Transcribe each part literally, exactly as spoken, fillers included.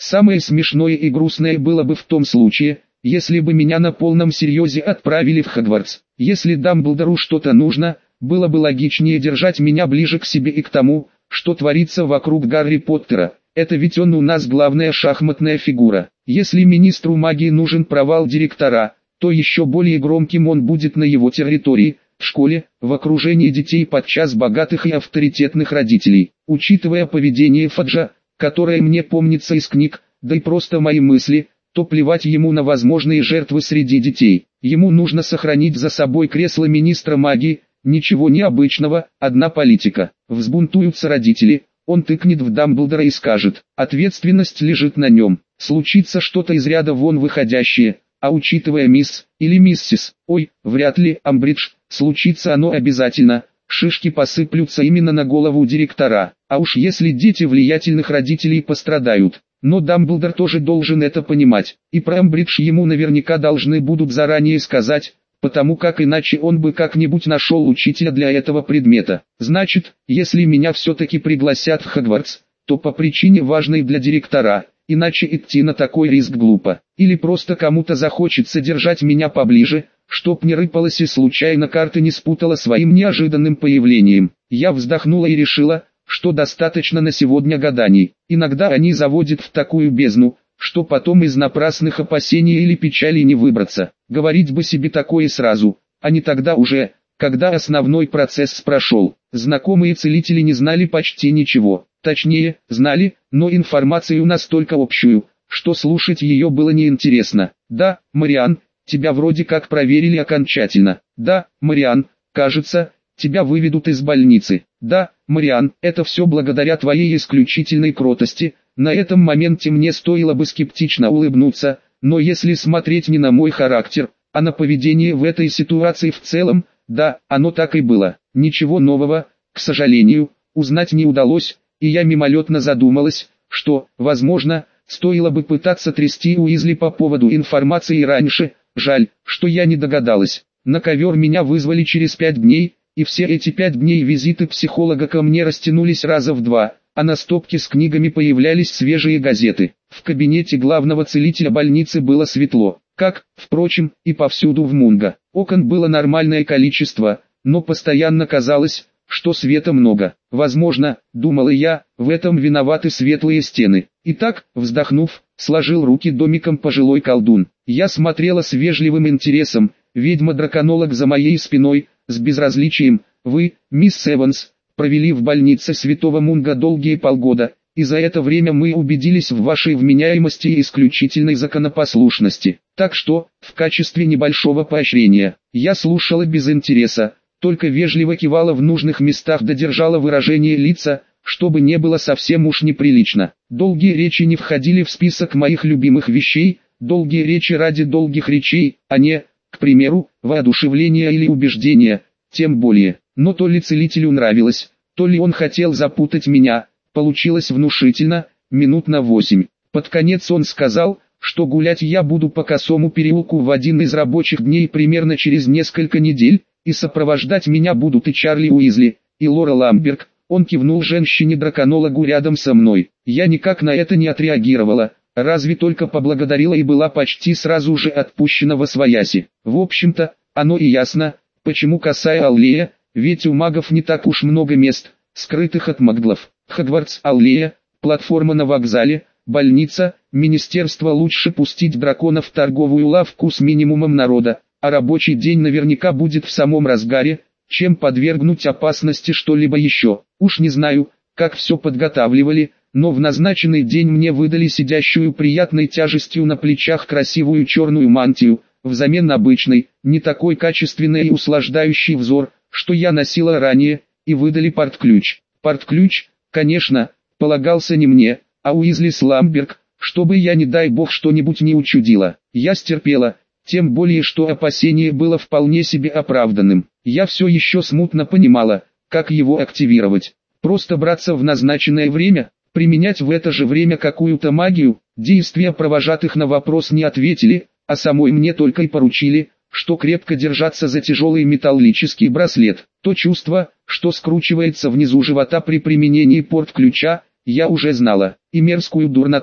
Самое смешное и грустное было бы в том случае, если бы меня на полном серьезе отправили в Хогвартс. Если Дамблдору что-то нужно, было бы логичнее держать меня ближе к себе и к тому, что творится вокруг Гарри Поттера. Это ведь он у нас главная шахматная фигура. Если министру магии нужен провал директора, то еще более громким он будет на его территории, в школе, в окружении детей подчас богатых и авторитетных родителей. Учитывая поведение Фаджа, которое мне помнится из книг, да и просто мои мысли, то плевать ему на возможные жертвы среди детей. Ему нужно сохранить за собой кресло министра магии, ничего необычного, одна политика. Взбунтуются родители, он тыкнет в Дамблдора и скажет, ответственность лежит на нем. Случится что-то из ряда вон выходящее, а учитывая мисс, или миссис, ой, вряд ли, Амбридж, случится оно обязательно, шишки посыплются именно на голову директора. А уж если дети влиятельных родителей пострадают. Но Дамблдор тоже должен это понимать, и про Амбридж ему наверняка должны будут заранее сказать, потому как иначе он бы как-нибудь нашел учителя для этого предмета. Значит, если меня все-таки пригласят в Хогвартс, то по причине важной для директора, иначе идти на такой риск глупо. Или просто кому-то захочется держать меня поближе, чтоб не рыпалась и случайно карты не спутала своим неожиданным появлением. Я вздохнула и решила, что достаточно на сегодня гаданий. Иногда они заводят в такую бездну, что потом из напрасных опасений или печали не выбраться. Говорить бы себе такое сразу, а не тогда уже, когда основной процесс прошел. Знакомые целители не знали почти ничего. Точнее, знали, но информацию настолько общую, что слушать ее было неинтересно. Да, Мариан, тебя вроде как проверили окончательно. Да, Мариан, кажется, тебя выведут из больницы. Да, Мариан, это все благодаря твоей исключительной кротости. На этом моменте мне стоило бы скептично улыбнуться, но если смотреть не на мой характер, а на поведение в этой ситуации в целом, да, оно так и было. Ничего нового, к сожалению, узнать не удалось, и я мимолетно задумалась, что, возможно, стоило бы пытаться трясти Уизли по поводу информации раньше. Жаль, что я не догадалась. На ковер меня вызвали через пять дней, и все эти пять дней визиты психолога ко мне растянулись раза в два, а на стопке с книгами появлялись свежие газеты. В кабинете главного целителя больницы было светло, как, впрочем, и повсюду в Мунго. Окон было нормальное количество, но постоянно казалось, что света много. Возможно, думала я, в этом виноваты светлые стены. Итак, вздохнув, сложил руки домиком пожилой колдун. Я смотрела с вежливым интересом, ведьма-драконолог за моей спиной, с безразличием. Вы, мисс Эванс, провели в больнице Святого Мунго долгие полгода, и за это время мы убедились в вашей вменяемости и исключительной законопослушности. Так что, в качестве небольшого поощрения, я слушала без интереса, только вежливо кивала в нужных местах, додержала выражение лица, чтобы не было совсем уж неприлично. Долгие речи не входили в список моих любимых вещей, долгие речи ради долгих речей, а не, к примеру, воодушевления или убеждения, тем более. Но то ли целителю нравилось, то ли он хотел запутать меня, получилось внушительно, минут на восемь. Под конец он сказал, что гулять я буду по Косому переулку в один из рабочих дней примерно через несколько недель, и сопровождать меня будут и Чарли Уизли, и Лора Ламберг. Он кивнул женщине-драконологу рядом со мной. Я никак на это не отреагировала, разве только поблагодарила и была почти сразу же отпущена восвояси. В общем-то, оно и ясно, почему Косая аллея, ведь у магов не так уж много мест, скрытых от маглов. Хогвартс аллея, платформа на вокзале, больница, министерство. Лучше пустить дракона в торговую лавку с минимумом народа, а рабочий день наверняка будет в самом разгаре, чем подвергнуть опасности что-либо еще. Уж не знаю, как все подготавливали, но в назначенный день мне выдали сидящую приятной тяжестью на плечах красивую черную мантию, взамен обычной, не такой качественной и услаждающей взор, что я носила ранее, и выдали портключ. Портключ, конечно, полагался не мне, а Уизли Ламберг, чтобы я, не дай бог, что-нибудь не учудила. Я стерпела, тем более что опасение было вполне себе оправданным. Я все еще смутно понимала, как его активировать. Просто браться в назначенное время, применять в это же время какую-то магию. Действия провожатых на вопрос не ответили, а самой мне только и поручили, что крепко держаться за тяжелый металлический браслет. То чувство, что скручивается внизу живота при применении портключа, я уже знала, и мерзкую дурноту,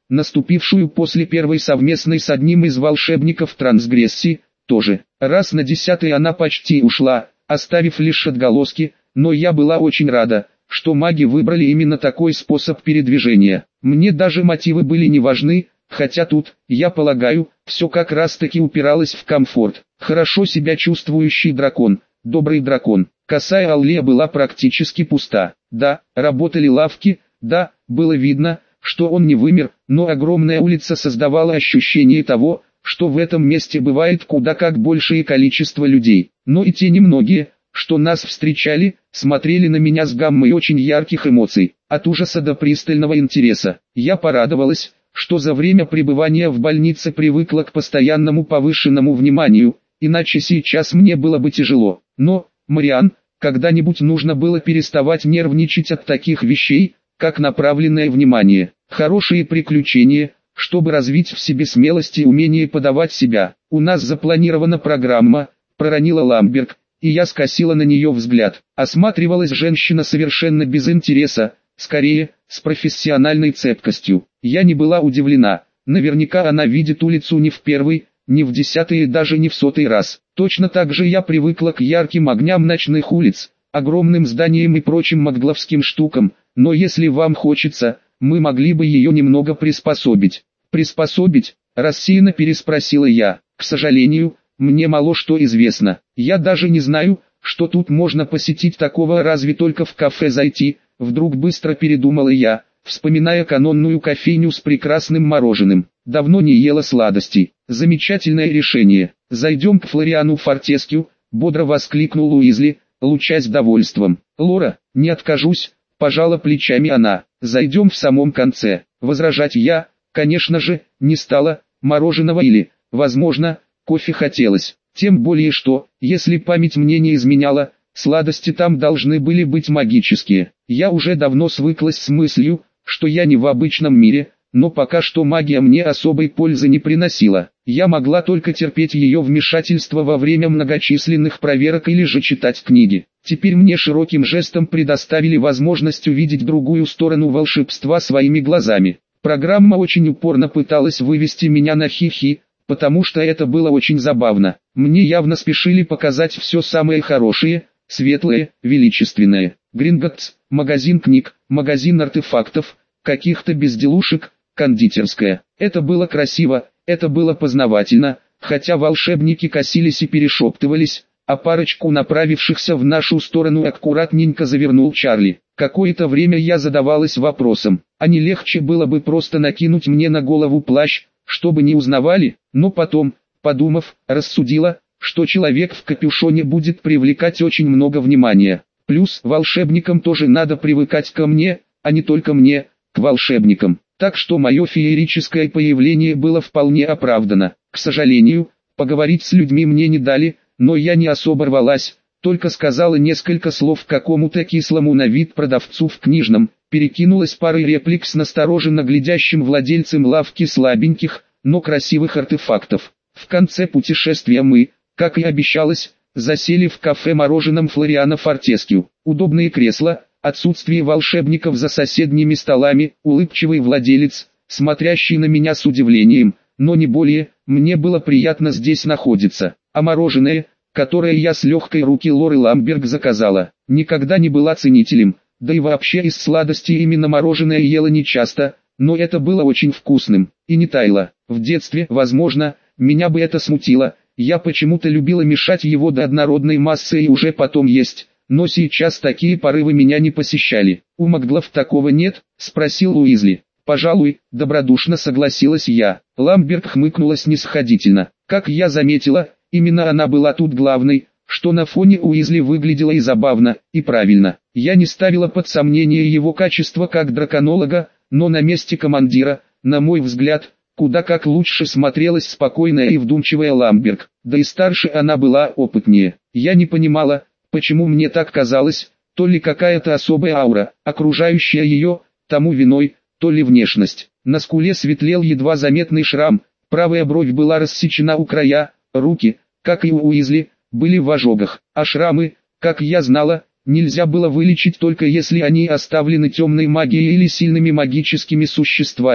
наступившую после первой совместной с одним из волшебников трансгрессии, тоже. Раз на десятый она почти ушла, оставив лишь отголоски, но я была очень рада, что маги выбрали именно такой способ передвижения. Мне даже мотивы были не важны, хотя тут, я полагаю, все как раз таки упиралось в комфорт. Хорошо себя чувствующий дракон, добрый дракон. Косая аллея была практически пуста. Да, работали лавки, да, было видно, что он не вымер, но огромная улица создавала ощущение того, что в этом месте бывает куда как большее количество людей. Но и те немногие, что нас встречали, смотрели на меня с гаммой очень ярких эмоций, от ужаса до пристального интереса. Я порадовалась, что за время пребывания в больнице привыкла к постоянному повышенному вниманию, иначе сейчас мне было бы тяжело. Но, Мариан, когда-нибудь нужно было переставать нервничать от таких вещей, как направленное внимание. Хорошие приключения, чтобы развить в себе смелость и умение подавать себя. У нас запланирована программа, проронила Ламберг, и я скосила на нее взгляд. Осматривалась женщина совершенно без интереса, скорее, с профессиональной цепкостью. Я не была удивлена, наверняка она видит улицу не в первый, не в десятый и даже не в сотый раз. Точно так же я привыкла к ярким огням ночных улиц, огромным зданиям и прочим магловским штукам, но если вам хочется, мы могли бы ее немного приспособить. Приспособить? Рассеянно переспросила я. К сожалению, мне мало что известно. Я даже не знаю, что тут можно посетить такого, разве только в кафе зайти. Вдруг быстро передумала я, вспоминая канонную кофейню с прекрасным мороженым. Давно не ела сладостей. Замечательное решение. Зайдем к Флориану Фортескью, бодро воскликнул Уизли, лучась довольством. Лора, не откажусь, пожала плечами она. Зайдем в самом конце. Возражать я, конечно же, не стала. Мороженого или, возможно, кофе хотелось. Тем более что, если память мне не изменяла, сладости там должны были быть магические. Я уже давно свыклась с мыслью, что я не в обычном мире, но пока что магия мне особой пользы не приносила. Я могла только терпеть ее вмешательство во время многочисленных проверок или же читать книги. Теперь мне широким жестом предоставили возможность увидеть другую сторону волшебства своими глазами. Программа очень упорно пыталась вывести меня на хихи, потому что это было очень забавно. Мне явно спешили показать все самое хорошее, светлое, величественное. Гринготтс, магазин книг, магазин артефактов, каких-то безделушек, кондитерская. Это было красиво, это было познавательно, хотя волшебники косились и перешептывались, а парочку направившихся в нашу сторону аккуратненько завернул Чарли. Какое-то время я задавалась вопросом, а не легче было бы просто накинуть мне на голову плащ, чтобы не узнавали, но потом, подумав, рассудила, что человек в капюшоне будет привлекать очень много внимания. Плюс волшебникам тоже надо привыкать ко мне, а не только мне, к волшебникам. Так что мое феерическое появление было вполне оправдано. К сожалению, поговорить с людьми мне не дали, но я не особо рвалась, только сказала несколько слов какому-то кислому на вид продавцу в книжном, перекинулась парой реплик с настороженно глядящим владельцем лавки слабеньких, но красивых артефактов. В конце путешествия мы, как и обещалось, засели в кафе мороженом Флориана Фортескью. Удобные кресла, отсутствие волшебников за соседними столами, улыбчивый владелец, смотрящий на меня с удивлением, но не более, мне было приятно здесь находиться. А мороженое, которое я с легкой руки Лоры Ламберг заказала, никогда не была ценителем, да и вообще из сладостей именно мороженое ела нечасто, но это было очень вкусным, и не таяло. В детстве, возможно, меня бы это смутило, я почему-то любила мешать его до однородной массы и уже потом есть, но сейчас такие порывы меня не посещали. У Маглов такого нет? Спросил Уизли. Пожалуй, добродушно согласилась я. Ламберг хмыкнула снисходительно. Как я заметила, именно она была тут главной, что на фоне Уизли выглядело и забавно, и правильно. Я не ставила под сомнение его качество как драконолога, но на месте командира, на мой взгляд, куда как лучше смотрелась спокойная и вдумчивая Ламберг. Да и старше она была, опытнее. Я не понимала, почему мне так казалось, то ли какая-то особая аура, окружающая ее, тому виной, то ли внешность. На скуле светлел едва заметный шрам, правая бровь была рассечена у края, руки, как и у Уизли, были в ожогах, а шрамы, как я знала, нельзя было вылечить только если они оставлены темной магией или сильными магическими существами,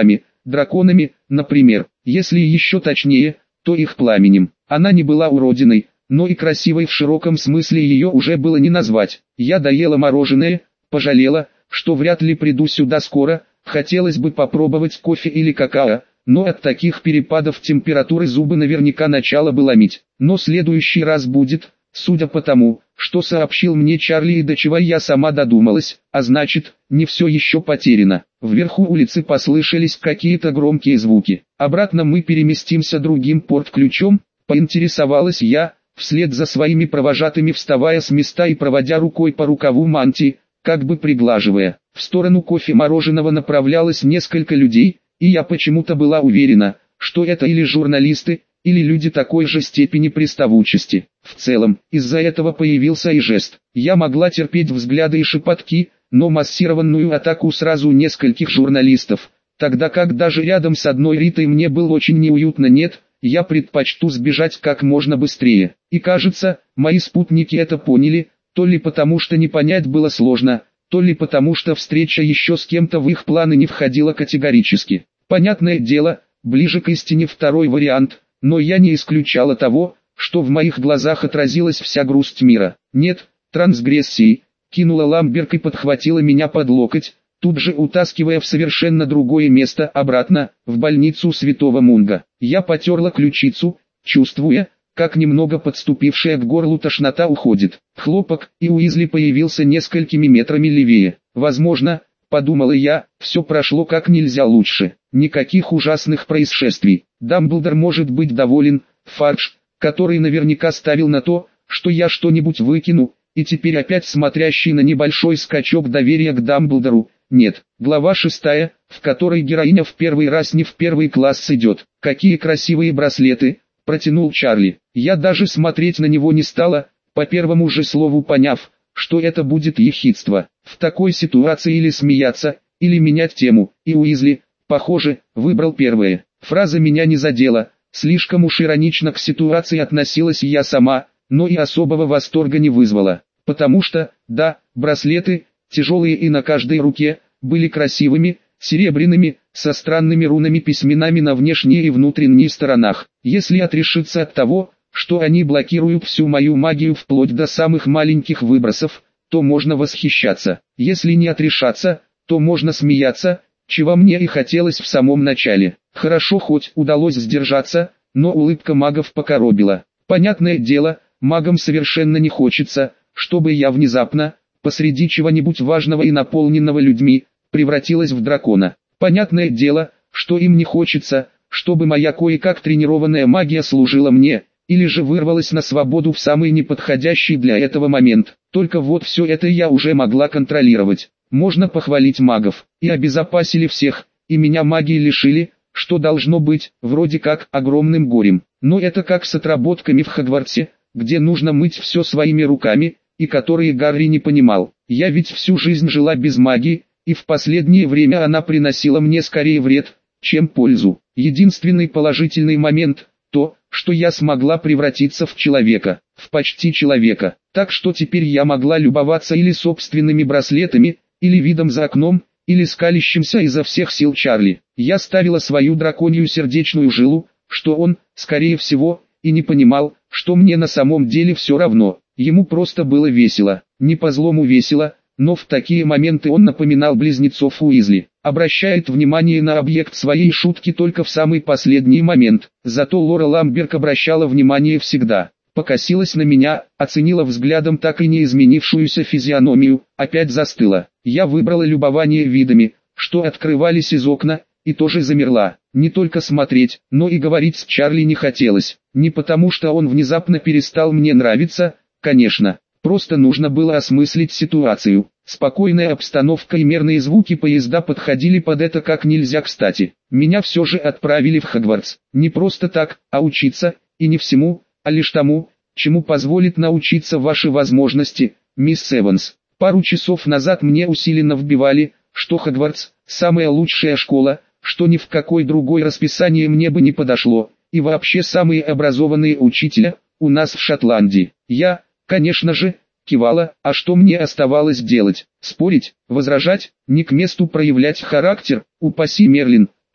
драконами, например, если еще точнее, то их пламенем. Она не была уродиной, но и красивой в широком смысле ее уже было не назвать. Я доела мороженое, пожалела, что вряд ли приду сюда скоро, хотелось бы попробовать кофе или какао, но от таких перепадов температуры зубы наверняка начало бы ломить. Но следующий раз будет, судя по тому, что сообщил мне Чарли и до чего я сама додумалась, а значит, не все еще потеряно. Вверху улицы послышались какие-то громкие звуки. Обратно мы переместимся другим порт-ключом, поинтересовалась я, вслед за своими провожатыми вставая с места и проводя рукой по рукаву мантии, как бы приглаживая. В сторону кофе-мороженого направлялось несколько людей, и я почему-то была уверена, что это или журналисты, или люди такой же степени приставучести. В целом, из-за этого появился и жест. Я могла терпеть взгляды и шепотки, но массированную атаку сразу нескольких журналистов, тогда как даже рядом с одной Ритой мне было очень неуютно. Нет, я предпочту сбежать как можно быстрее. И кажется, мои спутники это поняли, то ли потому что не понять было сложно, то ли потому что встреча еще с кем-то в их планы не входила категорически. Понятное дело, ближе к истине второй вариант, но я не исключала того, что в моих глазах отразилась вся грусть мира. Нет, трансгрессии, кинула Ламберг и подхватила меня под локоть, тут же утаскивая в совершенно другое место, обратно, в больницу Святого Мунга. Я потерла ключицу, чувствуя, как немного подступившая к горлу тошнота уходит. Хлопок, и Уизли появился несколькими метрами левее. Возможно, подумала я, все прошло как нельзя лучше. Никаких ужасных происшествий. Дамблдор может быть доволен, Фадж, который наверняка ставил на то, что я что-нибудь выкину, и теперь опять смотрящий на небольшой скачок доверия к Дамблдору. Нет, глава шестая, в которой героиня в первый раз не в первый класс идет. Какие красивые браслеты, протянул Чарли. Я даже смотреть на него не стала, по первому же слову поняв, что это будет ехидство. В такой ситуации или смеяться, или менять тему, и Уизли, похоже, выбрал первое. Фраза меня не задела, слишком уж иронично к ситуации относилась я сама, но и особого восторга не вызвала. Потому что, да, браслеты, тяжелые и на каждой руке, были красивыми, серебряными, со странными рунами-письменами на внешней и внутренней сторонах. Если отрешиться от того, что они блокируют всю мою магию вплоть до самых маленьких выбросов, то можно восхищаться. Если не отрешаться, то можно смеяться, чего мне и хотелось в самом начале. Хорошо хоть удалось сдержаться, но улыбка магов покоробила. Понятное дело, магам совершенно не хочется, чтобы я внезапно, посреди чего-нибудь важного и наполненного людьми, превратилась в дракона. Понятное дело, что им не хочется, чтобы моя кое-как тренированная магия служила мне, или же вырвалась на свободу в самый неподходящий для этого момент. Только вот все это я уже могла контролировать. Можно похвалить магов. И обезопасили всех, и меня магии лишили, что должно быть, вроде как, огромным горем. Но это как с отработками в Хогвартсе, где нужно мыть все своими руками, и которые Гарри не понимал. Я ведь всю жизнь жила без магии, и в последнее время она приносила мне скорее вред, чем пользу. Единственный положительный момент – то, что я смогла превратиться в человека, в почти человека. Так что теперь я могла любоваться или собственными браслетами, или видом за окном, или скалящимся изо всех сил Чарли. Я ставила свою драконью сердечную жилу, что он, скорее всего, и не понимал, что мне на самом деле все равно. Ему просто было весело, не по злому весело, но в такие моменты он напоминал близнецов Уизли. Обращает внимание на объект своей шутки только в самый последний момент. Зато Лора Ламберг обращала внимание всегда. Покосилась на меня, оценила взглядом так и не изменившуюся физиономию, опять застыла. Я выбрала любование видами, что открывались из окна, и тоже замерла. Не только смотреть, но и говорить с Чарли не хотелось. Не потому что он внезапно перестал мне нравиться, конечно. Просто нужно было осмыслить ситуацию. Спокойная обстановка и мерные звуки поезда подходили под это как нельзя кстати. Меня все же отправили в Хогвартс. Не просто так, а учиться, и не всему, а лишь тому, чему позволит научиться ваши возможности, мисс Эванс. Пару часов назад мне усиленно вбивали, что Хогвартс – самая лучшая школа, что ни в какое другое расписание мне бы не подошло, и вообще самые образованные учителя у нас в Шотландии. Я, конечно же, кивала, а что мне оставалось делать? Спорить, возражать, не к месту проявлять характер, упаси Мерлин,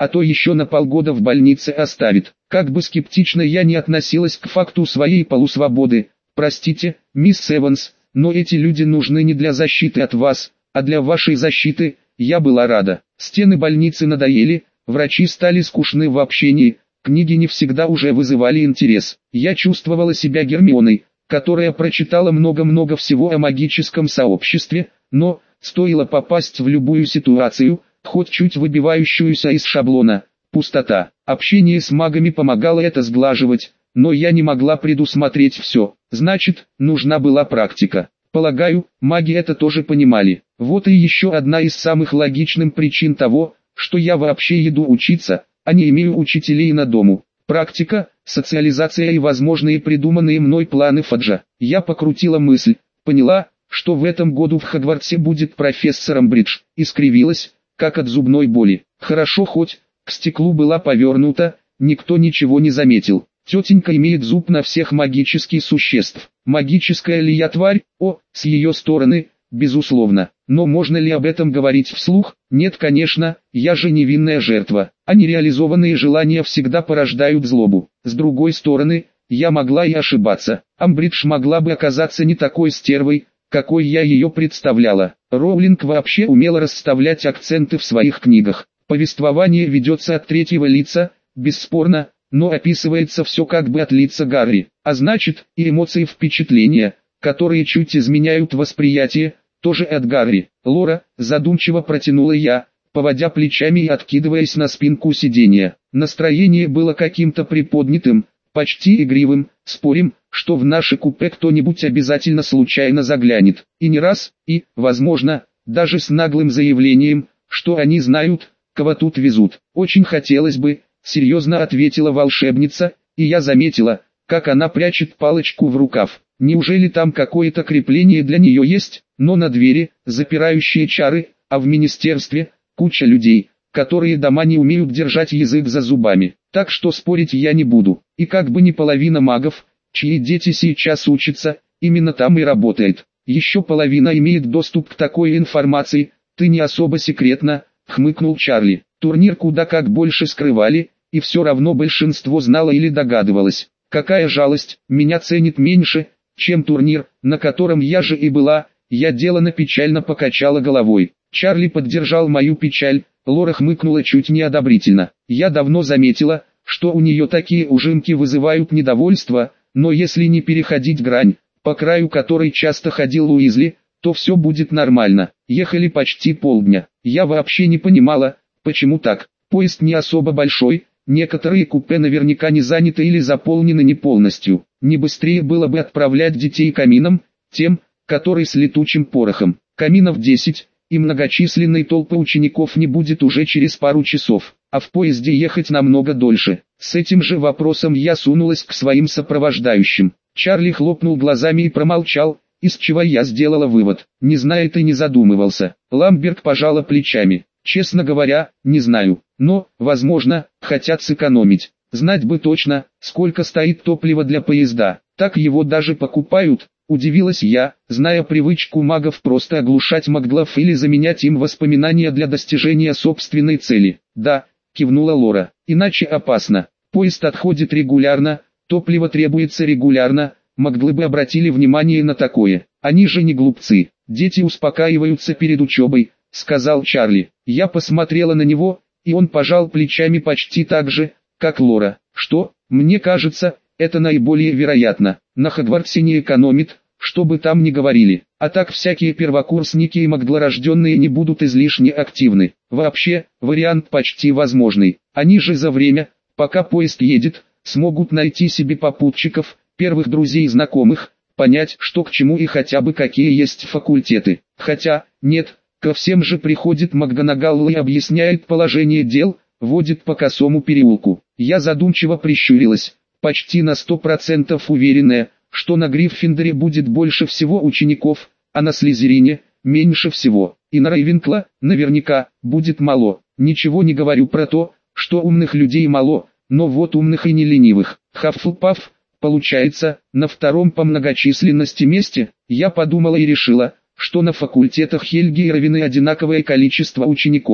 а то еще на полгода в больнице оставит. Как бы скептично я ни относилась к факту своей полусвободы, простите, мисс Эванс, но эти люди нужны не для защиты от вас, а для вашей защиты. Я была рада. Стены больницы надоели, врачи стали скучны в общении, книги не всегда уже вызывали интерес. Я чувствовала себя Гермионой, которая прочитала много-много всего о магическом сообществе, но, стоило попасть в любую ситуацию, хоть чуть выбивающуюся из шаблона, пустота. Общение с магами помогало это сглаживать, но я не могла предусмотреть все. Значит, нужна была практика. Полагаю, маги это тоже понимали. Вот и еще одна из самых логичных причин того, что я вообще иду учиться, а не имею учителей на дому. Практика, социализация и возможные придуманные мной планы Фаджа. Я покрутила мысль, поняла, что в этом году в Хогвартсе будет профессором Бридж, и скривилась, как от зубной боли. Хорошо хоть, к стеклу была повернута, никто ничего не заметил. Тетенька имеет зуб на всех магических существ. Магическая ли я тварь? О, с ее стороны, безусловно. Но можно ли об этом говорить вслух? Нет, конечно, я же невинная жертва. А нереализованные желания всегда порождают злобу. С другой стороны, я могла и ошибаться. Амбридж могла бы оказаться не такой стервой, какой я ее представляла. Роулинг вообще умела расставлять акценты в своих книгах. Повествование ведется от третьего лица, бесспорно, но описывается все как бы от лица Гарри, а значит, и эмоции, впечатления, которые чуть изменяют восприятие, тоже от Гарри. Лора, задумчиво протянула я, поводя плечами и откидываясь на спинку сиденья. Настроение было каким-то приподнятым, почти игривым. Спорим, что в наше купе кто-нибудь обязательно случайно заглянет, и не раз, и, возможно, даже с наглым заявлением, что они знают, кого тут везут. Очень хотелось бы, серьезно ответила волшебница, и я заметила, как она прячет палочку в рукав. Неужели там какое-то крепление для нее есть? Но на двери, запирающие чары, а в министерстве, куча людей, которые дома не умеют держать язык за зубами. Так что спорить я не буду. И как бы не половина магов, чьи дети сейчас учатся, именно там и работает. Еще половина имеет доступ к такой информации. Ты не особо секретно, хмыкнул Чарли. Турнир куда как больше скрывали, и все равно большинство знало или догадывалось. Какая жалость, меня ценит меньше, чем турнир, на котором я же и была. Я делано печально покачала головой. Чарли поддержал мою печаль. Лора хмыкнула чуть неодобрительно. Я давно заметила, что у нее такие ужимки вызывают недовольство, но если не переходить грань, по краю которой часто ходил Уизли, то все будет нормально. Ехали почти полдня. Я вообще не понимала, почему так. Поезд не особо большой, некоторые купе наверняка не заняты или заполнены не полностью. Не быстрее было бы отправлять детей камином, тем, который с летучим порохом. Каминов десять, и многочисленной толпы учеников не будет уже через пару часов, а в поезде ехать намного дольше. С этим же вопросом я сунулась к своим сопровождающим. Чарли хлопнул глазами и промолчал, из чего я сделала вывод. Не знает и не задумывался. Ламберг пожала плечами. Честно говоря, не знаю, но, возможно, хотят сэкономить. Знать бы точно, сколько стоит топлива для поезда. Так его даже покупают. Удивилась я, зная привычку магов просто оглушать маглов или заменять им воспоминания для достижения собственной цели. Да, кивнула Лора, иначе опасно. Поезд отходит регулярно, топливо требуется регулярно, маглы бы обратили внимание на такое. Они же не глупцы, дети успокаиваются перед учебой, сказал Чарли. Я посмотрела на него, и он пожал плечами почти так же, как Лора. Что, мне кажется, это наиболее вероятно. На Хогвартсе не экономит, что бы там ни говорили, а так всякие первокурсники и маглорожденные не будут излишне активны. Вообще, вариант почти возможный. Они же за время, пока поезд едет, смогут найти себе попутчиков, первых друзей и знакомых, понять, что к чему и хотя бы какие есть факультеты. Хотя, нет, ко всем же приходит МакГонагалл и объясняет положение дел, водит по косому переулку. Я задумчиво прищурилась, почти на сто процентов уверенная, что на Гриффиндоре будет больше всего учеников, а на Слизерине – меньше всего. И на Рейвенкла, наверняка, будет мало. Ничего не говорю про то, что умных людей мало, но вот умных и не ленивых. Хаффлпаф, получается, на втором по многочисленности месте. Я подумала и решила, что на факультетах Хельги и Равены одинаковое количество учеников.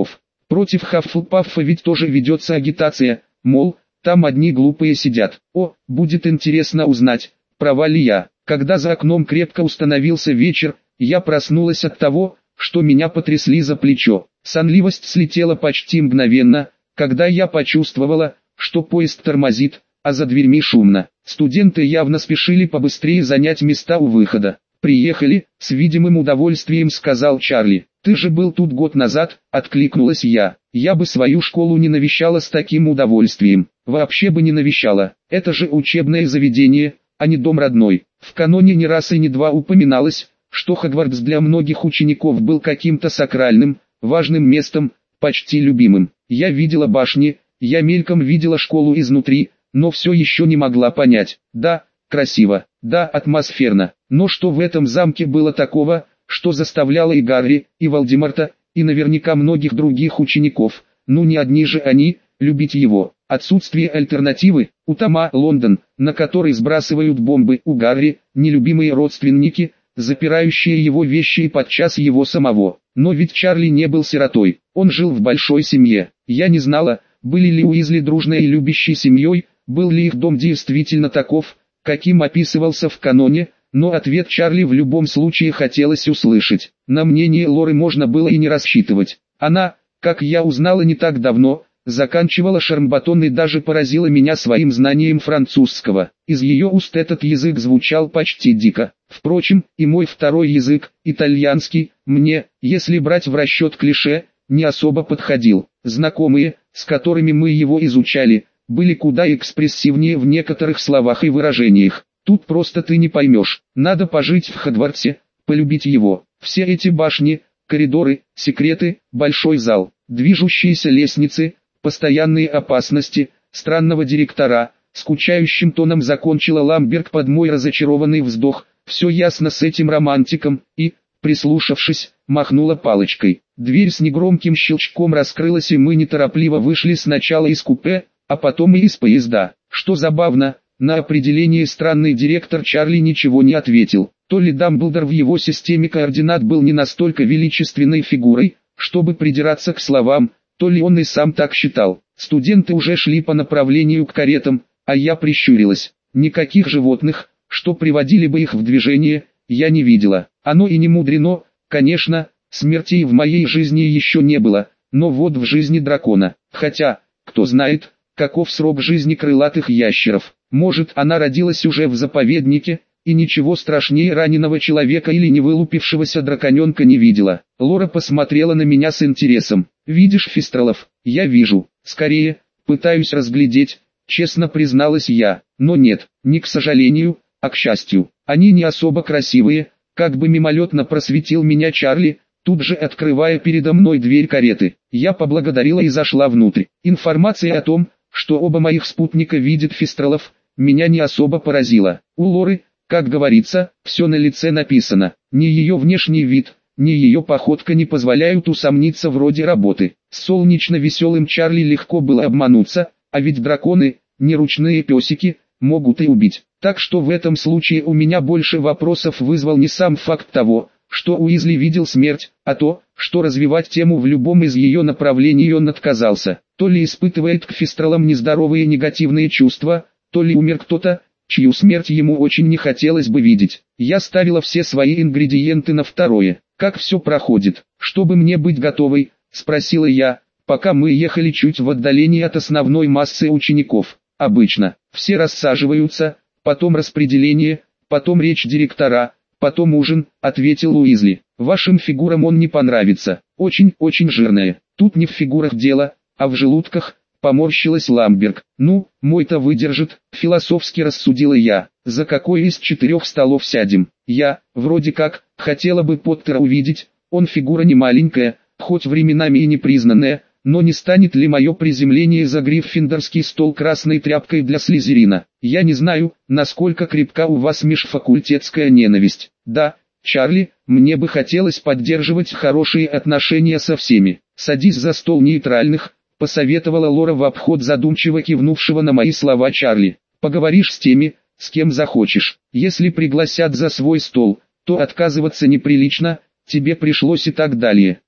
Против Хаффлпаффа ведь тоже ведется агитация, мол, там одни глупые сидят. О, будет интересно узнать, права ли я. Когда за окном крепко установился вечер, я проснулась от того, что меня потрясли за плечо. Сонливость слетела почти мгновенно, когда я почувствовала, что поезд тормозит, а за дверьми шумно. Студенты явно спешили побыстрее занять места у выхода. «Приехали», — с видимым удовольствием сказал Чарли. «Ты же был тут год назад», — откликнулась я. «Я бы свою школу не навещала с таким удовольствием. Вообще бы не навещала. Это же учебное заведение, а не дом родной». В каноне ни раз и ни два упоминалось, что Хогвартс для многих учеников был каким-то сакральным, важным местом, почти любимым. Я видела башни, я мельком видела школу изнутри, но все еще не могла понять. Да, красиво, да, атмосферно, но что в этом замке было такого, что заставляло и Гарри, и Волдеморта, и наверняка многих других учеников, ну не одни же они, любить его. Отсутствие альтернативы, у Тома Лондон, на который сбрасывают бомбы, у Гарри, нелюбимые родственники, запирающие его вещи и подчас его самого. Но ведь Чарли не был сиротой, он жил в большой семье. Я не знала, были ли Уизли дружной и любящей семьей, был ли их дом действительно таков, каким описывался в каноне, но ответ Чарли в любом случае хотелось услышать. На мнение Лоры можно было и не рассчитывать. Она, как я узнала не так давно, заканчивала Шармбатон и даже поразила меня своим знанием французского. Из ее уст этот язык звучал почти дико. Впрочем, и мой второй язык, итальянский, мне, если брать в расчет клише, не особо подходил. Знакомые, с которыми мы его изучали, были куда экспрессивнее в некоторых словах и выражениях. Тут просто ты не поймешь. Надо пожить в Хогвартсе, полюбить его. Все эти башни, коридоры, секреты, большой зал, движущиеся лестницы, постоянные опасности, странного директора, скучающим тоном закончила Ламберг под мой разочарованный вздох. Все ясно с этим романтиком, и, прислушавшись, махнула палочкой. Дверь с негромким щелчком раскрылась, и мы неторопливо вышли сначала из купе, а потом и из поезда. Что забавно, на определение странный директор Чарли ничего не ответил. То ли Дамблдор в его системе координат был не настолько величественной фигурой, чтобы придираться к словам, то ли он и сам так считал. Студенты уже шли по направлению к каретам, а я прищурилась. Никаких животных, что приводили бы их в движение, я не видела. Оно и не мудрено, конечно, смертей в моей жизни еще не было, но вот в жизни дракона. Хотя, кто знает, каков срок жизни крылатых ящеров. Может, она родилась уже в заповеднике, и ничего страшнее раненого человека или невылупившегося драконенка не видела. Лора посмотрела на меня с интересом. «Видишь фистралов?» «Я вижу. Скорее, пытаюсь разглядеть», честно призналась я. Но нет, не к сожалению, а к счастью. Они не особо красивые, как бы мимолетно просветил меня Чарли, тут же открывая передо мной дверь кареты. Я поблагодарила и зашла внутрь. Информация о том, что оба моих спутника видят фистралов, меня не особо поразила. У Лоры, как говорится, все на лице написано. Ни ее внешний вид, ни ее походка не позволяют усомниться в роде работы. С солнечно-веселым Чарли легко было обмануться, а ведь драконы, не ручные песики, могут и убить. Так что в этом случае у меня больше вопросов вызвал не сам факт того, что Уизли видел смерть, а то, что развивать тему в любом из ее направлений он отказался. То ли испытывает к фистралам нездоровые негативные чувства, то ли умер кто-то, чью смерть ему очень не хотелось бы видеть. Я ставила все свои ингредиенты на второе. «Как все проходит? Чтобы мне быть готовой?» – спросила я, пока мы ехали чуть в отдалении от основной массы учеников. «Обычно. Все рассаживаются, потом распределение, потом речь директора, потом ужин», – ответил Уизли. «Вашим фигурам он не понравится. Очень-очень жирная. Тут не в фигурах дело, а в желудках», – поморщилась Ламберг. «Ну, мой-то выдержит», – философски рассудила я. «За какой из четырех столов сядем?» Я, вроде как, хотела бы Поттера увидеть, он фигура не маленькая, хоть временами и непризнанная, но не станет ли мое приземление за гриффиндорский стол красной тряпкой для Слизерина? Я не знаю, насколько крепка у вас межфакультетская ненависть. Да, Чарли, мне бы хотелось поддерживать хорошие отношения со всеми. Садись за стол нейтральных, посоветовала Лора в обход задумчиво кивнувшего на мои слова Чарли. Поговоришь с теми, с кем захочешь. Если пригласят за свой стол, то отказываться неприлично, тебе пришлось и так далее.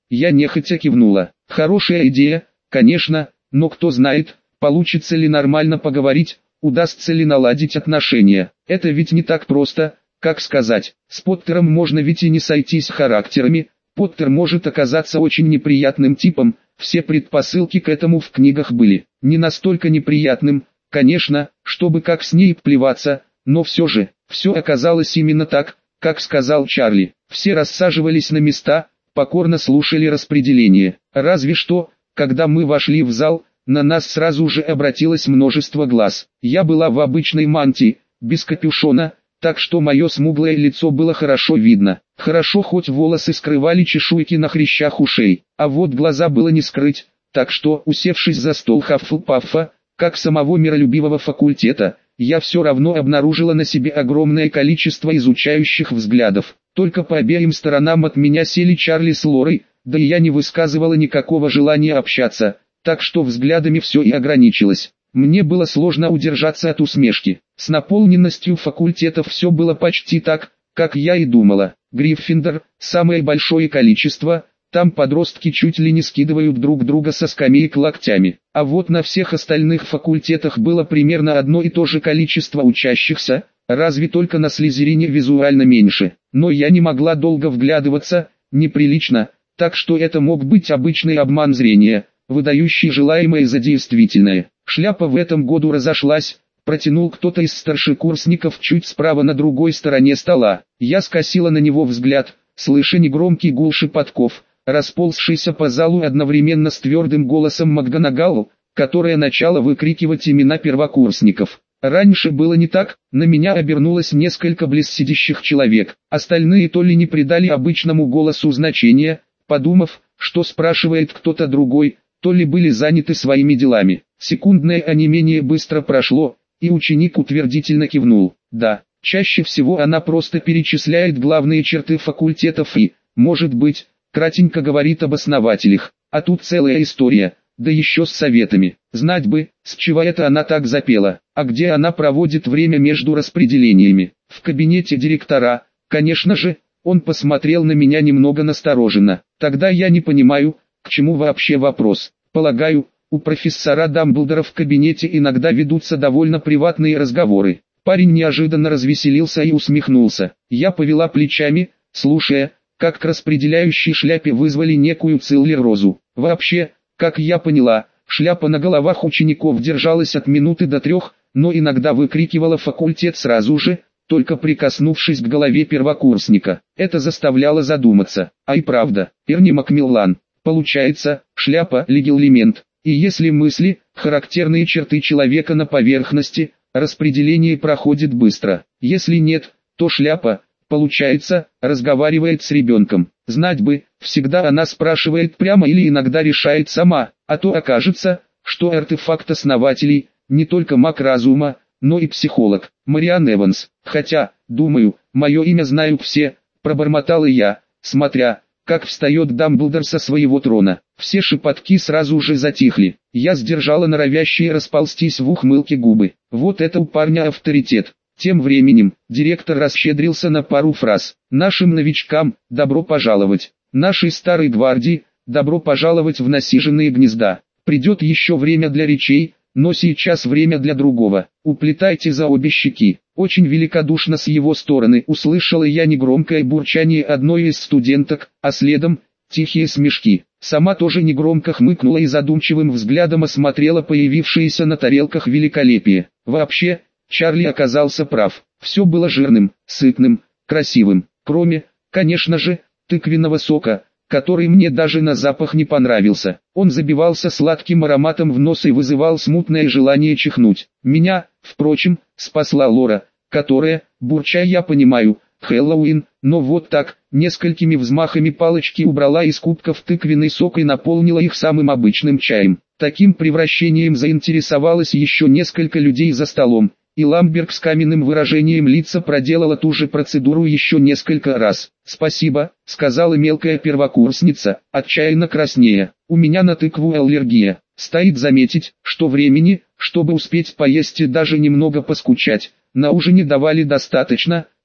Я нехотя кивнула. Хорошая идея, конечно, но кто знает, получится ли нормально поговорить, удастся ли наладить отношения. Это ведь не так просто, как сказать. С Поттером можно ведь и не сойтись характерами. Поттер может оказаться очень неприятным типом, все предпосылки к этому в книгах были. Не настолько неприятным, конечно, чтобы как с ней плеваться, но все же, все оказалось именно так, как сказал Чарли. Все рассаживались на места, покорно слушали распределение. Разве что, когда мы вошли в зал, на нас сразу же обратилось множество глаз. Я была в обычной мантии, без капюшона, так что мое смуглое лицо было хорошо видно. Хорошо хоть волосы скрывали чешуйки на хрящах ушей, а вот глаза было не скрыть, так что, усевшись за стол Хаффлпаффа, как самого миролюбивого факультета, я все равно обнаружила на себе огромное количество изучающих взглядов. Только по обеим сторонам от меня сели Чарли с Лорой, да и я не высказывала никакого желания общаться, так что взглядами все и ограничилось. Мне было сложно удержаться от усмешки. С наполненностью факультетов все было почти так, как я и думала. Гриффиндор – самое большое количество, там подростки чуть ли не скидывают друг друга со скамеек локтями. А вот на всех остальных факультетах было примерно одно и то же количество учащихся, разве только на Слизерине визуально меньше. Но я не могла долго вглядываться, неприлично, так что это мог быть обычный обман зрения, выдающий желаемое за действительное. Шляпа в этом году разошлась, протянул кто-то из старшекурсников чуть справа на другой стороне стола. Я скосила на него взгляд, слыша негромкий гул шепотков, расползшийся по залу одновременно с твердым голосом МакГонагал, которая начала выкрикивать имена первокурсников. Раньше было не так, на меня обернулось несколько близсидящих человек, остальные то ли не придали обычному голосу значения, подумав, что спрашивает кто-то другой, то ли были заняты своими делами. Секундное онемение быстро прошло, и ученик утвердительно кивнул. Да, чаще всего она просто перечисляет главные черты факультетов и, может быть, кратенько говорит об основателях, а тут целая история, да еще с советами. Знать бы, с чего это она так запела, а где она проводит время между распределениями. В кабинете директора, конечно же. Он посмотрел на меня немного настороженно. Тогда я не понимаю, к чему вообще вопрос. Полагаю, у профессора Дамблдора в кабинете иногда ведутся довольно приватные разговоры. Парень неожиданно развеселился и усмехнулся. Я повела плечами, слушая, как к распределяющей шляпе вызвали некую Циллер-Розу. Вообще, как я поняла, шляпа на головах учеников держалась от минуты до трех, но иногда выкрикивала факультет сразу же, только прикоснувшись к голове первокурсника. Это заставляло задуматься. А и правда, Эрни Макмиллан. Получается, шляпа – легилемент. И если мысли, характерные черты человека на поверхности, распределение проходит быстро. Если нет, то шляпа, получается, разговаривает с ребенком. Знать бы, всегда она спрашивает прямо или иногда решает сама, а то окажется, что артефакт основателей – не только маг разума, но и психолог, Мариан Эванс. Хотя, думаю, мое имя знают все, пробормотала я, смотря, как встает Дамблдор со своего трона. Все шепотки сразу же затихли. Я сдержала норовящие расползтись в ухмылке губы. Вот это у парня авторитет. Тем временем, директор расщедрился на пару фраз. Нашим новичкам, добро пожаловать. Нашей старой гвардии, добро пожаловать в насиженные гнезда. Придет еще время для речей, но сейчас время для другого. Уплетайте за обе щеки. Очень великодушно с его стороны услышала я негромкое бурчание одной из студенток, а следом тихие смешки. Сама тоже негромко хмыкнула и задумчивым взглядом осмотрела появившиеся на тарелках великолепие. Вообще, Чарли оказался прав. Все было жирным, сытным, красивым. Кроме, конечно же, тыквенного сока, который мне даже на запах не понравился. Он забивался сладким ароматом в нос и вызывал смутное желание чихнуть. Меня, впрочем, спасла Лора, которая, бурча я понимаю, Хэллоуин, но вот так, несколькими взмахами палочки убрала из кубков тыквенный сок и наполнила их самым обычным чаем. Таким превращением заинтересовалось еще несколько людей за столом, и Ламберг с каменным выражением лица проделала ту же процедуру еще несколько раз. «Спасибо», — сказала мелкая первокурсница, отчаянно краснея. «У меня на тыкву аллергия. Стоит заметить, что времени, чтобы успеть поесть и даже немного поскучать, на ужине давали достаточно,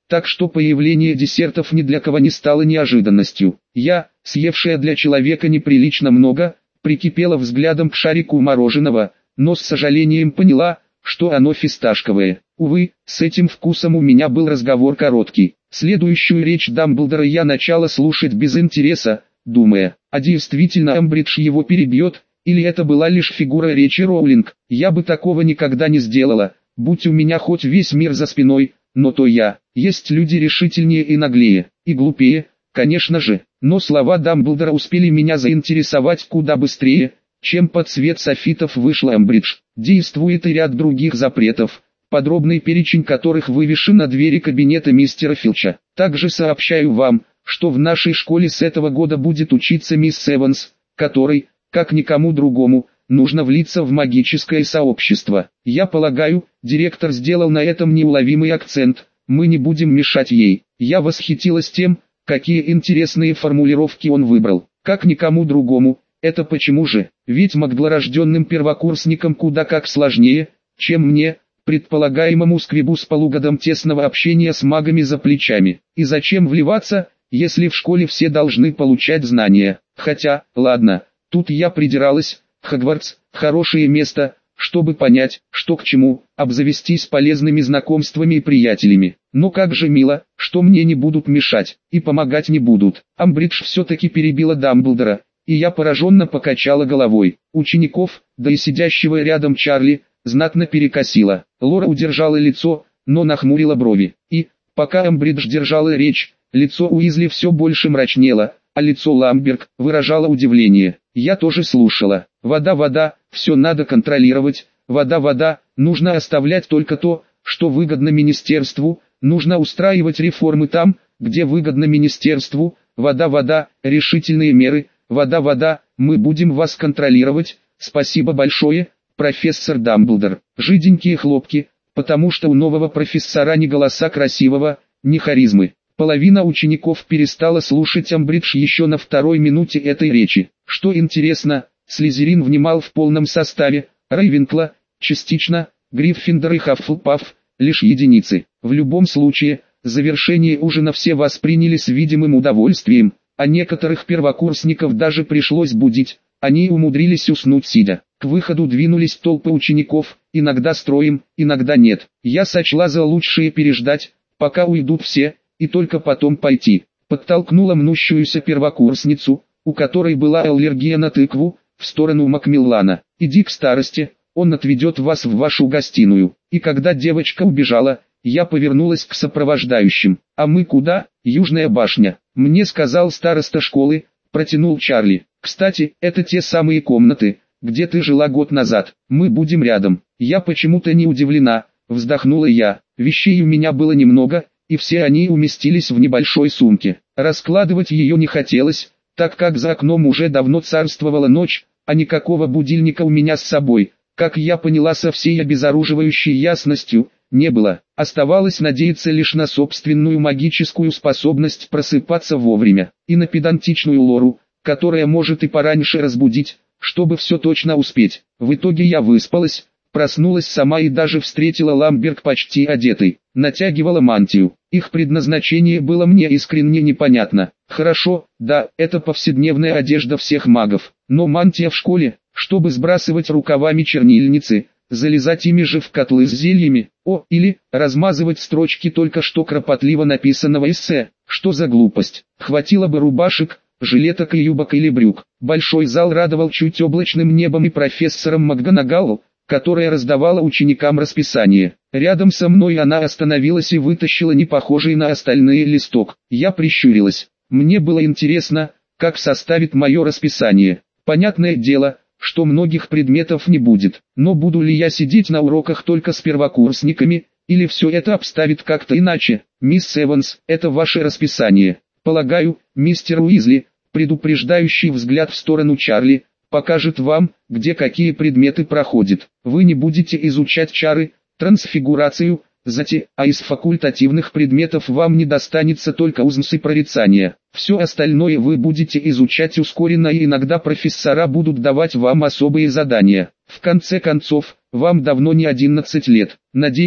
так что появление десертов ни для кого не стало неожиданностью. Я, съевшая для человека неприлично много, прикипела взглядом к шарику мороженого, но с сожалением поняла, что оно фисташковое. Увы, с этим вкусом у меня был разговор короткий. Следующую речь Дамблдора я начала слушать без интереса, думая, а действительно Амбридж его перебьет, или это была лишь фигура речи Роулинг. Я бы такого никогда не сделала, будь у меня хоть весь мир за спиной, но то я. Есть люди решительнее и наглее, и глупее, конечно же, но слова Дамблдора успели меня заинтересовать куда быстрее, чем под свет софитов вышла Амбридж. Действует и ряд других запретов, подробный перечень которых вывешен на двери кабинета мистера Филча. Также сообщаю вам, что в нашей школе с этого года будет учиться мисс Эванс, которой, как никому другому, нужно влиться в магическое сообщество. Я полагаю, директор сделал на этом неуловимый акцент, мы не будем мешать ей. Я восхитилась тем, какие интересные формулировки он выбрал. Как никому другому, это почему же? Ведь магдлорожденным первокурсникам куда как сложнее, чем мне, предполагаемому сквибу с полугодом тесного общения с магами за плечами. И зачем вливаться, если в школе все должны получать знания? Хотя, ладно, тут я придиралась, Хогвартс – хорошее место, чтобы понять, что к чему, обзавестись полезными знакомствами и приятелями. Но как же мило, что мне не будут мешать, и помогать не будут. Амбридж все-таки перебила Дамблдора, и я пораженно покачала головой. Учеников, да и сидящего рядом Чарли, знатно перекосило. Лора удержала лицо, но нахмурила брови. И, пока Амбридж держала речь, лицо Уизли все больше мрачнело, а лицо Ламберг выражало удивление. Я тоже слушала. Вода, вода, все надо контролировать. Вода, вода, нужно оставлять только то, что выгодно министерству. Нужно устраивать реформы там, где выгодно министерству. Вода, вода, решительные меры. Вода, вода, мы будем вас контролировать. Спасибо большое, профессор Дамблдор. Жиденькие хлопки, потому что у нового профессора ни голоса красивого, ни харизмы. Половина учеников перестала слушать Амбридж еще на второй минуте этой речи. Что интересно, Слизерин внимал в полном составе, Рейвенкла – частично, Гриффиндор и Хаффлпаф – лишь единицы. В любом случае, завершение ужина все восприняли с видимым удовольствием, а некоторых первокурсников даже пришлось будить, они умудрились уснуть сидя. К выходу двинулись толпы учеников, иногда строем, иногда нет. Я сочла за лучшее переждать, пока уйдут все, и только потом пойти. Подтолкнула мнущуюся первокурсницу, у которой была аллергия на тыкву, в сторону Макмиллана. «Иди к старости, он отведет вас в вашу гостиную». И когда девочка убежала, я повернулась к сопровождающим. «А мы куда?» «Южная башня». «Мне сказал староста школы», протянул Чарли. «Кстати, это те самые комнаты, где ты жила год назад. Мы будем рядом». «Я почему-то не удивлена», вздохнула я. Вещей у меня было немного, и все они уместились в небольшой сумке. Раскладывать ее не хотелось, так как за окном уже давно царствовала ночь, а никакого будильника у меня с собой, как я поняла со всей обезоруживающей ясностью, не было. Оставалось надеяться лишь на собственную магическую способность просыпаться вовремя, и на педантичную Лору, которая может и пораньше разбудить, чтобы все точно успеть. В итоге я выспалась, проснулась сама и даже встретила Ламберг почти одетой. Натягивала мантию. Их предназначение было мне искренне непонятно. Хорошо, да, это повседневная одежда всех магов. Но мантия в школе, чтобы сбрасывать рукавами чернильницы, залезать ими же в котлы с зельями, о, или размазывать строчки только что кропотливо написанного эссе. Что за глупость? Хватило бы рубашек, жилеток и юбок или брюк. Большой зал радовал чуть облачным небом и профессором МакГонагалл, которая раздавала ученикам расписание. Рядом со мной она остановилась и вытащила не похожий на остальные листок. Я прищурилась. Мне было интересно, как составит мое расписание. Понятное дело, что многих предметов не будет. Но буду ли я сидеть на уроках только с первокурсниками, или все это обставит как-то иначе? Мисс Эванс, это ваше расписание. Полагаю, мистер Уизли, предупреждающий взгляд в сторону Чарли, покажет вам, где какие предметы проходят. Вы не будете изучать чары, трансфигурацию, зати, а из факультативных предметов вам не достанется только узмс и прорицание. Все остальное вы будете изучать ускоренно, и иногда профессора будут давать вам особые задания. В конце концов, вам давно не одиннадцать лет. Надеюсь,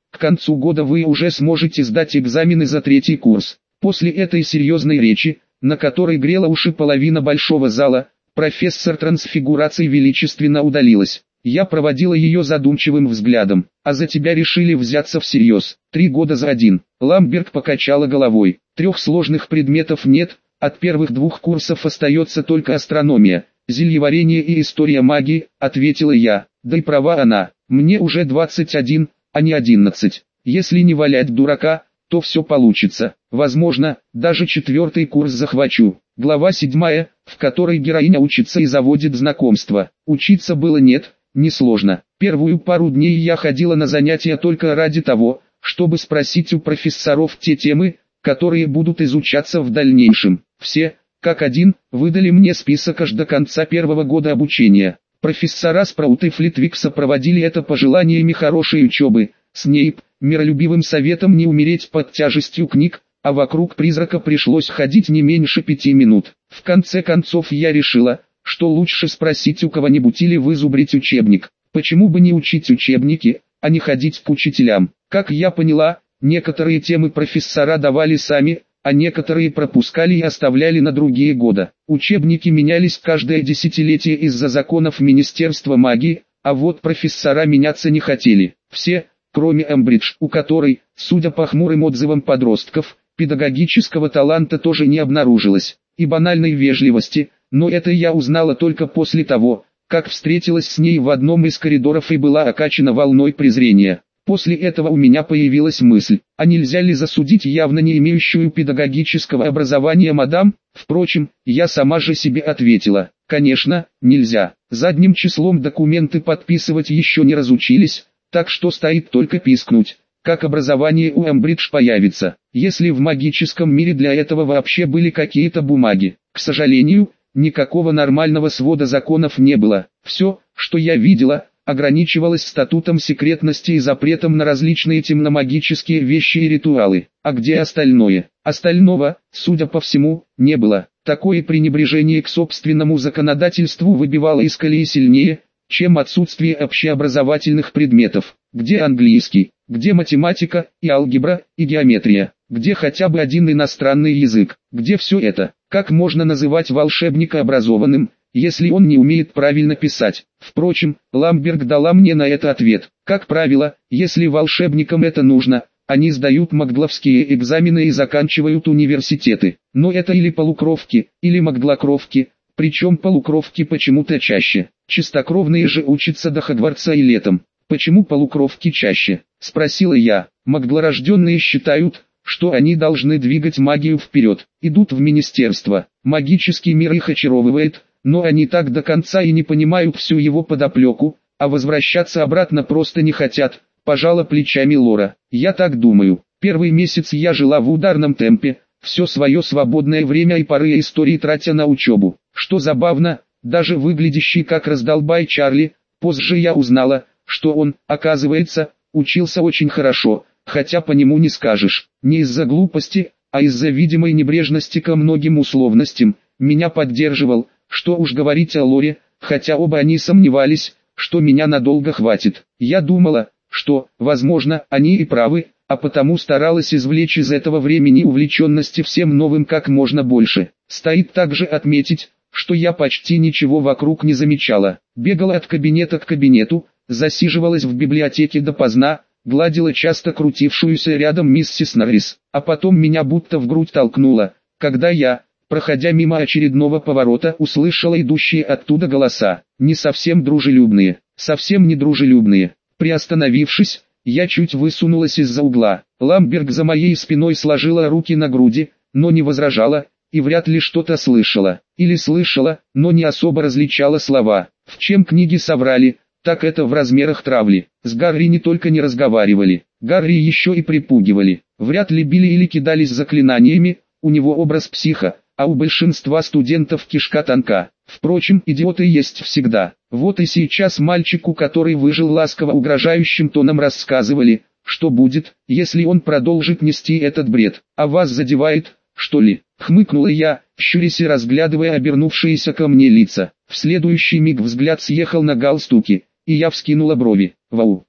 К концу года вы уже сможете сдать экзамены за третий курс. После этой серьезной речи, на которой грела уши половина большого зала, профессор трансфигурации величественно удалилась. Я проводила ее задумчивым взглядом. А за тебя решили взяться всерьез. Три года за один. Ламберг покачала головой. Трех сложных предметов нет, от первых двух курсов остается только астрономия, зельеварение и история магии, ответила я. Да и права она, мне уже двадцать один, а не одиннадцать. Если не валять дурака, то все получится. Возможно, даже четвертый курс захвачу. Глава седьмая, в которой героиня учится и заводит знакомства. Учиться было нет, несложно. Первую пару дней я ходила на занятия только ради того, чтобы спросить у профессоров те темы, которые будут изучаться в дальнейшем. Все, как один, выдали мне список аж до конца первого года обучения. Профессора Спраут и Флитвикса проводили это пожеланиями хорошей учебы. Снейп, миролюбивым советом не умереть под тяжестью книг, а вокруг призрака пришлось ходить не меньше пяти минут. В конце концов я решила, что лучше спросить у кого-нибудь или вызубрить учебник. Почему бы не учить учебники, а не ходить к учителям? Как я поняла, некоторые темы профессора давали сами, а некоторые пропускали и оставляли на другие года. Учебники менялись каждое десятилетие из-за законов Министерства магии, а вот профессора меняться не хотели. Все, кроме Эмбридж, у которой, судя по хмурым отзывам подростков, педагогического таланта тоже не обнаружилось, и банальной вежливости, но это я узнала только после того, как встретилась с ней в одном из коридоров и была окачена волной презрения. После этого у меня появилась мысль, а нельзя ли засудить явно не имеющую педагогического образования мадам? Впрочем, я сама же себе ответила, конечно, нельзя. Задним числом документы подписывать еще не разучились, так что стоит только пискнуть, как образование у Эмбридж появится, если в магическом мире для этого вообще были какие-то бумаги. К сожалению, никакого нормального свода законов не было. Все, что я видела, ограничивалось статутом секретности и запретом на различные темномагические вещи и ритуалы. А где остальное? Остального, судя по всему, не было. Такое пренебрежение к собственному законодательству выбивало из колеи сильнее, чем отсутствие общеобразовательных предметов. Где английский, где математика, и алгебра, и геометрия, где хотя бы один иностранный язык, где все это? Как можно называть волшебника образованным, если он не умеет правильно писать? Впрочем, Ламберг дала мне на это ответ. Как правило, если волшебникам это нужно, они сдают магдловские экзамены и заканчивают университеты. Но это или полукровки, или магдлокровки, причем полукровки почему-то чаще. Чистокровные же учатся до Хогвартса и летом. Почему полукровки чаще? Спросила я. Магдлорожденные считают, что они должны двигать магию вперед, идут в министерство. Магический мир их очаровывает, но они так до конца и не понимают всю его подоплеку, а возвращаться обратно просто не хотят, пожала плечами Лора. Я так думаю. Первый месяц я жила в ударном темпе, все свое свободное время и поры истории тратя на учебу. Что забавно, даже выглядящий как раздолбай Чарли, позже я узнала, что он, оказывается, учился очень хорошо, хотя по нему не скажешь. Не из-за глупости, а из-за видимой небрежности ко многим условностям, меня поддерживал, что уж говорить о Лоре, хотя оба они сомневались, что меня надолго хватит. Я думала, что, возможно, они и правы, а потому старалась извлечь из этого времени увлеченности всем новым как можно больше. Стоит также отметить, что я почти ничего вокруг не замечала. Бегала от кабинета к кабинету, засиживалась в библиотеке допоздна, гладила часто крутившуюся рядом миссис Норрис, а потом меня будто в грудь толкнуло, когда я, проходя мимо очередного поворота, услышала идущие оттуда голоса, не совсем дружелюбные, совсем не дружелюбные. Приостановившись, я чуть высунулась из-за угла. Ламберг за моей спиной сложила руки на груди, но не возражала, и вряд ли что-то слышала. Или слышала, но не особо различала слова. В чем книги соврали, так это в размерах травли. С Гарри не только не разговаривали, Гарри еще и припугивали. Вряд ли били или кидались заклинаниями, у него образ психа, а у большинства студентов кишка тонка. Впрочем, идиоты есть всегда. Вот и сейчас мальчику, который выжил, ласково угрожающим тоном рассказывали, что будет, если он продолжит нести этот бред. А вас задевает, что ли? Хмыкнула я, щурясь и разглядывая обернувшиеся ко мне лица. В следующий миг взгляд съехал на галстуки, и я вскинула брови. Вау,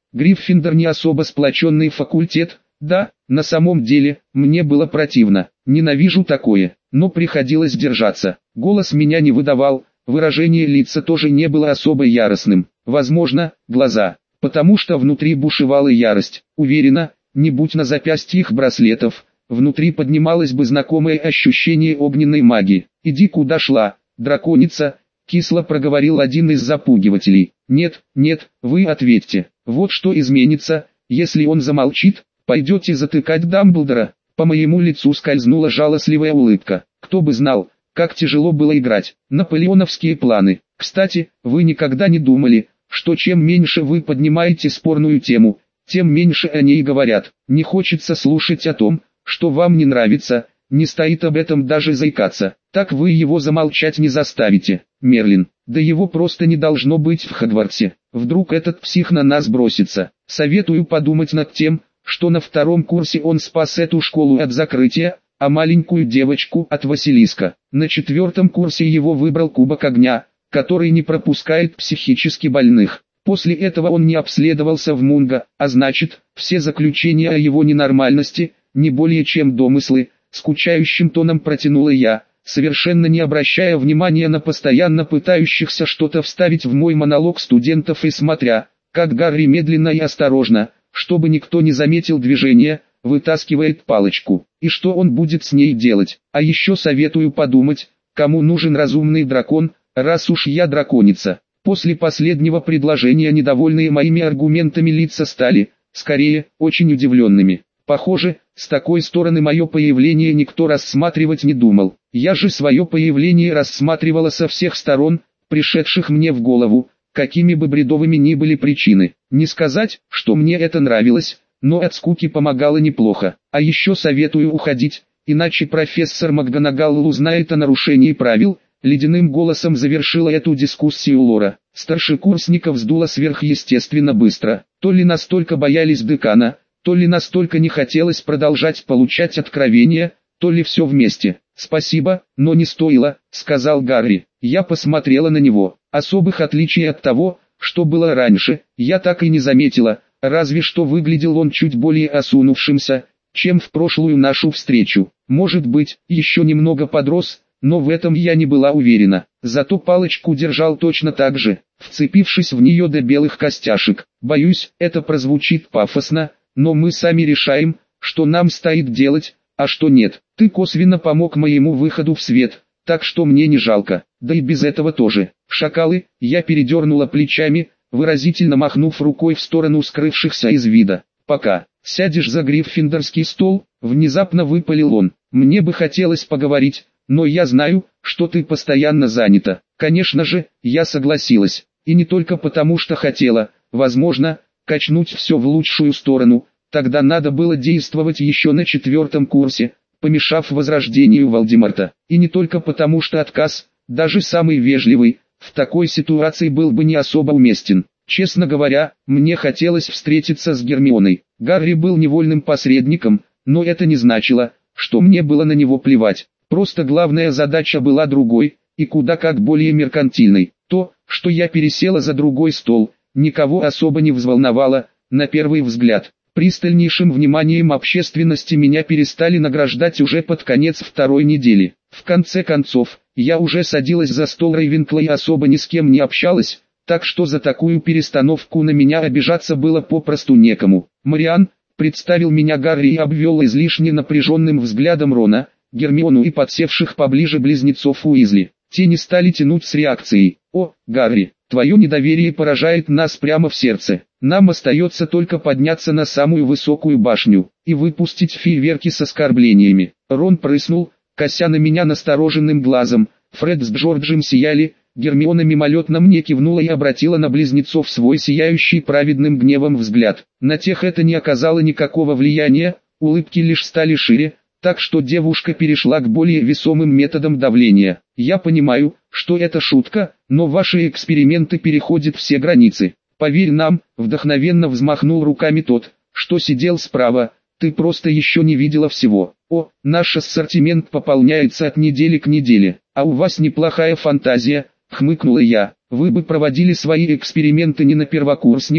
Гриффиндор не особо сплоченный факультет, да, на самом деле, мне было противно, ненавижу такое, но приходилось держаться. Голос меня не выдавал, выражение лица тоже не было особо яростным, возможно, глаза, потому что внутри бушевала ярость. Уверена, не будь на запястьях браслетов, внутри поднималось бы знакомое ощущение огненной магии. «Иди куда шла, драконица», — кисло проговорил один из запугивателей. «Нет, нет, вы ответьте, вот что изменится, если он замолчит, пойдете затыкать Дамблдора». По моему лицу скользнула жалостливая улыбка. Кто бы знал, как тяжело было играть. Наполеоновские планы. Кстати, вы никогда не думали, что чем меньше вы поднимаете спорную тему, тем меньше о ней говорят. Не хочется слушать о том, что вам не нравится, не стоит об этом даже заикаться. Так вы его замолчать не заставите. Мерлин, да его просто не должно быть в Хогвартсе. Вдруг этот псих на нас бросится. Советую подумать над тем, что на втором курсе он спас эту школу от закрытия, а маленькую девочку от Василиска. На четвертом курсе его выбрал Кубок Огня, который не пропускает психически больных. После этого он не обследовался в Мунго, а значит, все заключения о его ненормальности, не более чем домыслы, скучающим тоном протянула я, совершенно не обращая внимания на постоянно пытающихся что-то вставить в мой монолог студентов и смотря, как Гарри медленно и осторожно, чтобы никто не заметил движения, вытаскивает палочку. И что он будет с ней делать? А еще советую подумать, кому нужен разумный дракон, раз уж я драконица. После последнего предложения недовольные моими аргументами лица стали, скорее, очень удивленными. Похоже, с такой стороны мое появление никто рассматривать не думал. Я же свое появление рассматривала со всех сторон, пришедших мне в голову, какими бы бредовыми ни были причины. Не сказать, что мне это нравилось, но от скуки помогало неплохо. А еще советую уходить, иначе профессор МакГонагал узнает о нарушении правил. Ледяным голосом завершила эту дискуссию Лора. Старшекурсников сдуло сверхъестественно быстро. То ли настолько боялись декана, то ли настолько не хотелось продолжать получать откровения, то ли все вместе. «Спасибо, но не стоило», — сказал Гарри. Я посмотрела на него. Особых отличий от того, что было раньше, я так и не заметила, разве что выглядел он чуть более осунувшимся, чем в прошлую нашу встречу. Может быть, еще немного подрос, но в этом я не была уверена. Зато палочку держал точно так же, вцепившись в нее до белых костяшек. Боюсь, это прозвучит пафосно, но мы сами решаем, что нам стоит делать, а что нет. Ты косвенно помог моему выходу в свет, так что мне не жалко, да и без этого тоже. Шакалы, я передернула плечами, выразительно махнув рукой в сторону скрывшихся из вида. Пока сядешь за гриффиндорский стол, внезапно выпалил он. Мне бы хотелось поговорить, но я знаю, что ты постоянно занята. Конечно же, я согласилась, и не только потому что хотела, возможно, качнуть все в лучшую сторону. Тогда надо было действовать еще на четвертом курсе, помешав возрождению Волдеморта. И не только потому что отказ, даже самый вежливый, в такой ситуации был бы не особо уместен. Честно говоря, мне хотелось встретиться с Гермионой. Гарри был невольным посредником, но это не значило, что мне было на него плевать. Просто главная задача была другой, и куда как более меркантильной. То, что я пересела за другой стол, никого особо не взволновало, на первый взгляд. Пристальнейшим вниманием общественности меня перестали награждать уже под конец второй недели. В конце концов, я уже садилась за стол Рейвенкла и особо ни с кем не общалась, так что за такую перестановку на меня обижаться было попросту некому. «Мариан», представил меня Гарри и обвел излишне напряженным взглядом Рона, Гермиону и подсевших поближе близнецов Уизли. Те не стали тянуть с реакцией. «О, Гарри, твое недоверие поражает нас прямо в сердце. Нам остается только подняться на самую высокую башню и выпустить фейерверки с оскорблениями». Рон прыснул, кося на меня настороженным глазом. Фред с Джорджем сияли, Гермиона мимолетно мне кивнула и обратила на близнецов свой сияющий праведным гневом взгляд. На тех это не оказало никакого влияния, улыбки лишь стали шире, так что девушка перешла к более весомым методам давления. «Я понимаю, что это шутка, но ваши эксперименты переходят все границы. Поверь нам», — вдохновенно взмахнул руками тот, что сидел справа, «ты просто еще не видела всего. О, наш ассортимент пополняется от недели к неделе, а у вас неплохая фантазия», — хмыкнула я. «Вы бы проводили свои эксперименты не на первокурсниках,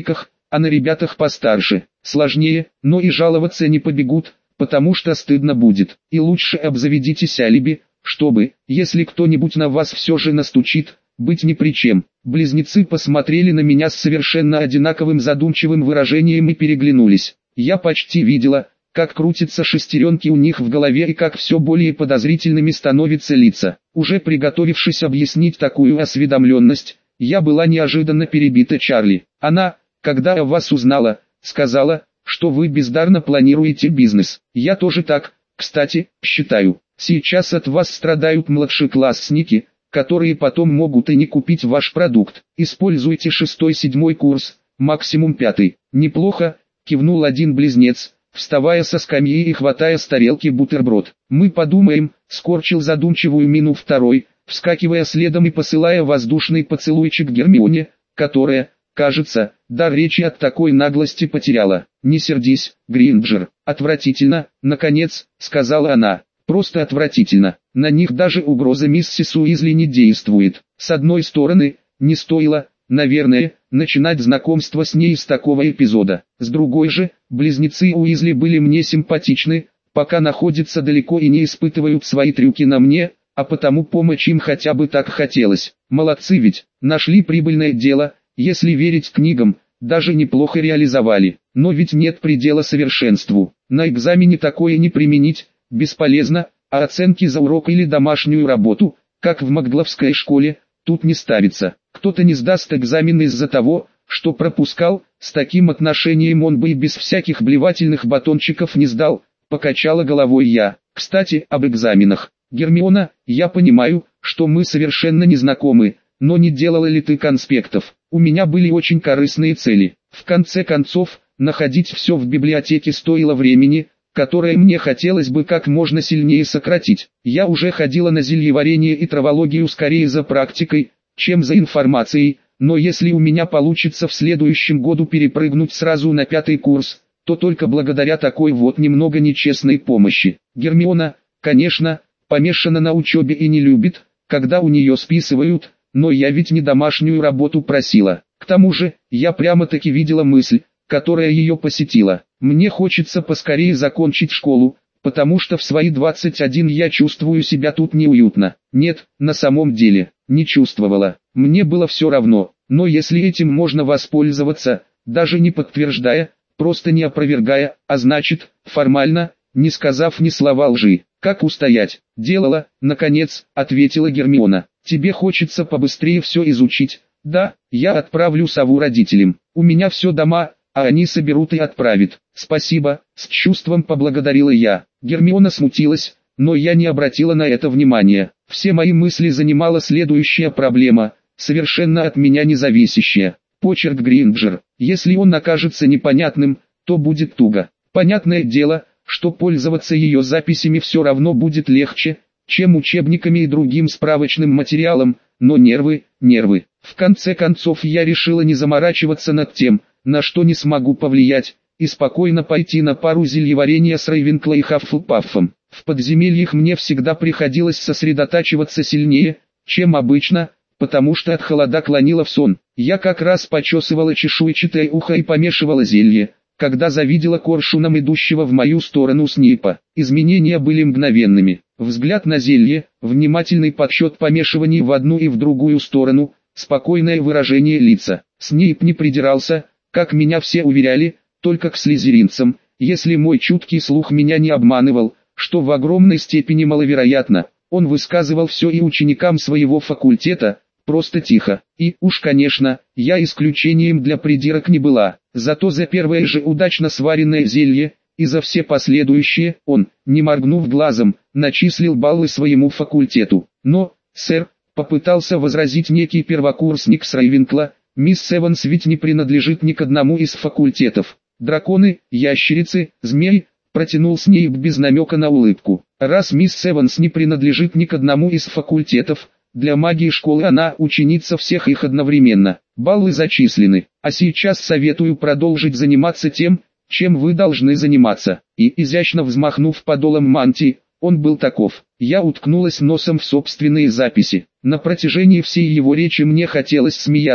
а на ребятах постарше, сложнее, но и жаловаться не побегут, потому что стыдно будет. И лучше обзаведитесь алиби, чтобы, если кто-нибудь на вас все же настучит, быть ни при чем. Близнецы посмотрели на меня с совершенно одинаковым задумчивым выражением и переглянулись. Я почти видела, как крутятся шестеренки у них в голове и как все более подозрительными становятся лица. Уже приготовившись объяснить такую осведомленность, я была неожиданно перебита Чарли. Она, когда о вас узнала, сказала, что вы бездарно планируете бизнес. Я тоже так, кстати, считаю. Сейчас от вас страдают младшеклассники, которые потом могут и не купить ваш продукт. Используйте шестой-седьмой курс, максимум пятый. Неплохо, кивнул один близнец, вставая со скамьи и хватая с тарелки бутерброд. Мы подумаем, скорчил задумчивую мину второй, вскакивая следом и посылая воздушный поцелуйчик Гермионе, которая, кажется, дар речи от такой наглости потеряла. Не сердись, Гринджер, отвратительно, наконец, сказала она. Просто отвратительно. На них даже угроза миссис Уизли не действует. С одной стороны, не стоило, наверное, начинать знакомство с ней с такого эпизода. С другой же, близнецы Уизли были мне симпатичны, пока находятся далеко и не испытывают свои трюки на мне, а потому помочь им хотя бы так хотелось. Молодцы ведь, нашли прибыльное дело, если верить книгам, даже неплохо реализовали. Но ведь нет предела совершенству. На экзамене такое не применить, бесполезно, а оценки за урок или домашнюю работу, как в Макгловской школе, тут не ставится. Кто-то не сдаст экзамен из-за того, что пропускал, с таким отношением он бы и без всяких блевательных батончиков не сдал, покачала головой я. Кстати, об экзаменах. Гермиона, я понимаю, что мы совершенно не знакомы, но не делала ли ты конспектов? У меня были очень корыстные цели. В конце концов, находить все в библиотеке стоило времени, которое мне хотелось бы как можно сильнее сократить. Я уже ходила на зельеварение и травологию скорее за практикой, чем за информацией, но если у меня получится в следующем году перепрыгнуть сразу на пятый курс, то только благодаря такой вот немного нечестной помощи. Гермиона, конечно, помешана на учебе и не любит, когда у нее списывают, но я ведь не домашнюю работу просила. К тому же, я прямо-таки видела мысль, которая ее посетила. Мне хочется поскорее закончить школу, потому что в свои двадцать один я чувствую себя тут неуютно. Нет, на самом деле, не чувствовала. Мне было все равно, но если этим можно воспользоваться, даже не подтверждая, просто не опровергая, а значит, формально, не сказав ни слова лжи. Как устоять? Делала, наконец, ответила Гермиона. Тебе хочется побыстрее все изучить. Да, я отправлю сову родителям. У меня все дома, а они соберут и отправят. Спасибо, с чувством поблагодарила я. Гермиона смутилась, но я не обратила на это внимания. Все мои мысли занимала следующая проблема, совершенно от меня независящая. Почерк Гринджер. Если он окажется непонятным, то будет туго. Понятное дело, что пользоваться ее записями все равно будет легче, чем учебниками и другим справочным материалом, но нервы, нервы. В конце концов я решила не заморачиваться над тем, на что не смогу повлиять, и спокойно пойти на пару зельеварения с Рейвенкло и Хаффлпаффом. В подземельях мне всегда приходилось сосредотачиваться сильнее, чем обычно, потому что от холода клонило в сон. Я как раз почесывала чешуйчатое ухо и помешивала зелье, когда завидела коршуном идущего в мою сторону Снейпа. Изменения были мгновенными. Взгляд на зелье, внимательный подсчет помешиваний в одну и в другую сторону, спокойное выражение лица. Снейп не придирался, как меня все уверяли, только к слизеринцам, если мой чуткий слух меня не обманывал, что в огромной степени маловероятно. Он высказывал все и ученикам своего факультета, просто тихо. И, уж конечно, я исключением для придирок не была. Зато за первое же удачно сваренное зелье, и за все последующие, он, не моргнув глазом, начислил баллы своему факультету. Но, сэр, попытался возразить некий первокурсник с Рейвенкла, мисс Эванс ведь не принадлежит ни к одному из факультетов. Драконы, ящерицы, змеи, протянул Снейп без намека на улыбку. Раз мисс Эванс не принадлежит ни к одному из факультетов, для магии школы она ученица всех их одновременно. Баллы зачислены, а сейчас советую продолжить заниматься тем, чем вы должны заниматься. И, изящно взмахнув подолом мантии, он был таков. Я уткнулась носом в собственные записи. На протяжении всей его речи мне хотелось смеяться,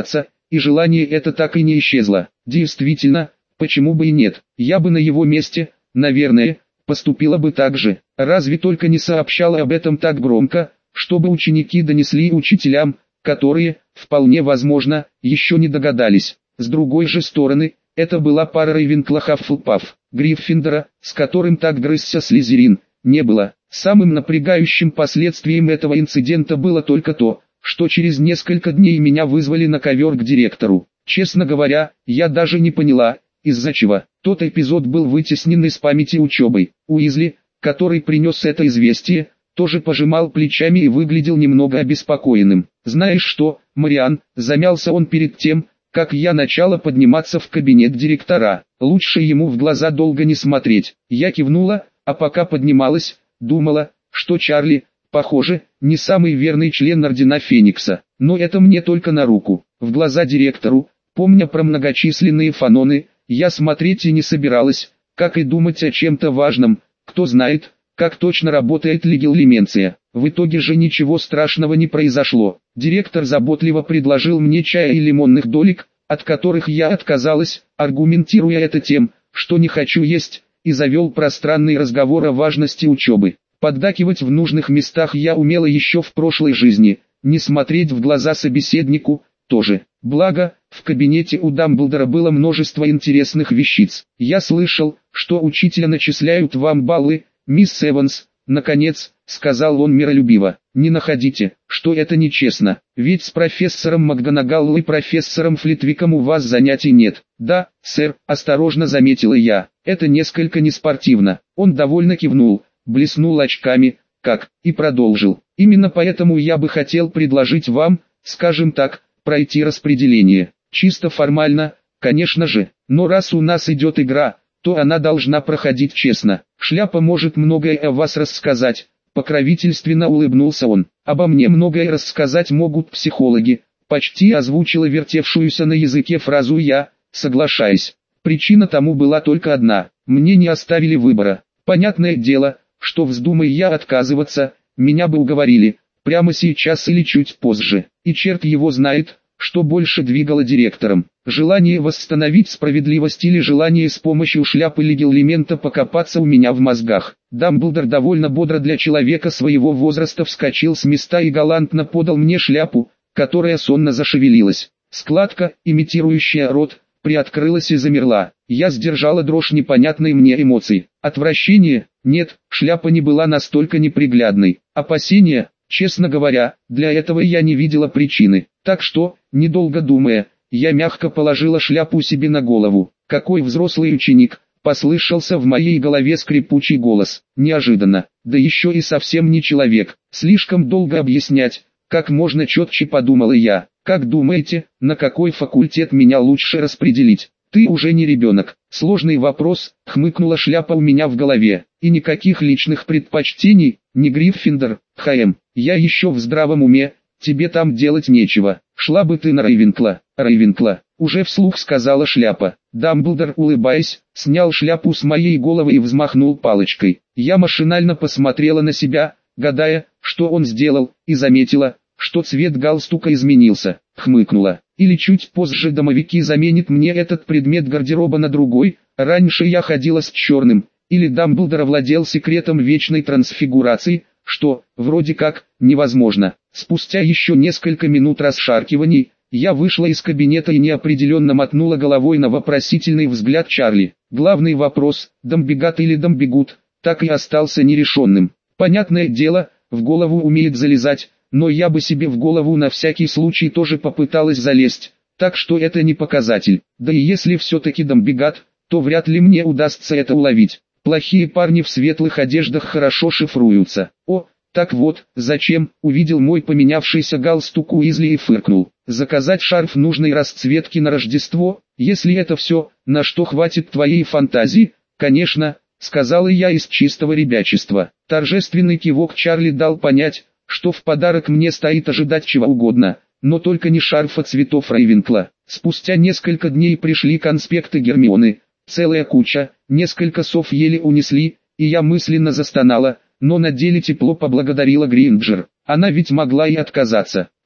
и желание это так и не исчезло. Действительно, почему бы и нет, я бы на его месте, наверное, поступила бы так же, разве только не сообщала об этом так громко, чтобы ученики донесли учителям, которые, вполне возможно, еще не догадались. С другой же стороны, это была пара Рейвенкла Хаффлпафф, Гриффиндора, с которым так грызся Слизерин, не было. Самым напрягающим последствием этого инцидента было только то, что через несколько дней меня вызвали на ковер к директору. Честно говоря, я даже не поняла, из-за чего. Тот эпизод был вытеснен из памяти учебой. Уизли, который принес это известие, тоже пожимал плечами и выглядел немного обеспокоенным. «Знаешь что, Мариан», замялся он перед тем, как я начала подниматься в кабинет директора. «Лучше ему в глаза долго не смотреть». Я кивнула, а пока поднималась, думала, что Чарли, похоже, не самый верный член Ордена Феникса. Но это мне только на руку. В глаза директору, помня про многочисленные фаноны, я смотреть и не собиралась, как и думать о чем-то важном. Кто знает, как точно работает легилименция. В итоге же ничего страшного не произошло. Директор заботливо предложил мне чая и лимонных долек, от которых я отказалась, аргументируя это тем, что не хочу есть, и завел пространный разговор о важности учебы. Поддакивать в нужных местах я умела еще в прошлой жизни, не смотреть в глаза собеседнику тоже. Благо, в кабинете у Дамблдора было множество интересных вещиц. «Я слышал, что учителя начисляют вам баллы, мисс Эванс», наконец, сказал он миролюбиво. «Не находите, что это нечестно, ведь с профессором МакГонагалл и профессором Флитвиком у вас занятий нет». «Да, сэр», осторожно заметила я, «это несколько неспортивно». Он довольно кивнул, блеснул очками, как, и продолжил. «Именно поэтому я бы хотел предложить вам, скажем так, пройти распределение. Чисто формально, конечно же, но раз у нас идет игра, то она должна проходить честно. Шляпа может многое о вас рассказать», покровительственно улыбнулся он. «Обо мне многое рассказать могут психологи», почти озвучила вертевшуюся на языке фразу я, соглашаясь. Причина тому была только одна, мне не оставили выбора. Понятное дело, что вздумай я отказываться, меня бы уговорили, прямо сейчас или чуть позже. И черт его знает, что больше двигало директором. Желание восстановить справедливость или желание с помощью шляпы легилимента покопаться у меня в мозгах. Дамблдор довольно бодро для человека своего возраста вскочил с места и галантно подал мне шляпу, которая сонно зашевелилась. Складка, имитирующая рот, приоткрылась и замерла. Я сдержала дрожь непонятной мне эмоций. Отвращение? Нет, шляпа не была настолько неприглядной. Опасения? Честно говоря, для этого я не видела причины. Так что, недолго думая, я мягко положила шляпу себе на голову. «Какой взрослый ученик!» — послышался в моей голове скрипучий голос. Неожиданно, да еще и совсем не человек. Слишком долго объяснять, как можно четче, подумала я. «Как думаете, на какой факультет меня лучше распределить?» «Ты уже не ребенок». «Сложный вопрос», — хмыкнула шляпа у меня в голове. «И никаких личных предпочтений, не Гриффиндор, ХМ. Я еще в здравом уме, тебе там делать нечего. Шла бы ты на Рейвенкла». «Рейвенкла», — уже вслух сказала шляпа. Дамблдор, улыбаясь, снял шляпу с моей головы и взмахнул палочкой. Я машинально посмотрела на себя, гадая, что он сделал, и заметила, что цвет галстука изменился. Хмыкнула. Или чуть позже домовики заменят мне этот предмет гардероба на другой. Раньше я ходила с черным. Или Дамблдор овладел секретом вечной трансфигурации, что, вроде как, невозможно. Спустя еще несколько минут расшаркиваний, я вышла из кабинета и неопределенно мотнула головой на вопросительный взгляд Чарли. Главный вопрос, Дамбигат или Дамбигут, так и остался нерешенным. Понятное дело, в голову умеет залезать, но я бы себе в голову на всякий случай тоже попыталась залезть, так что это не показатель. Да и если все-таки Дамбигат, то вряд ли мне удастся это уловить. Плохие парни в светлых одеждах хорошо шифруются. О, так вот, зачем, увидел мой поменявшийся галстук Уизли и фыркнул. Заказать шарф нужной расцветки на Рождество, если это все, на что хватит твоей фантазии, конечно, сказала я из чистого ребячества. Торжественный кивок Чарли дал понять, что в подарок мне стоит ожидать чего угодно, но только не шарфа цветов Рейвенкла. Спустя несколько дней пришли конспекты Гермионы, целая куча, несколько сов еле унесли, и я мысленно застонала, но на деле тепло поблагодарила Гринджер. Она ведь могла и отказаться.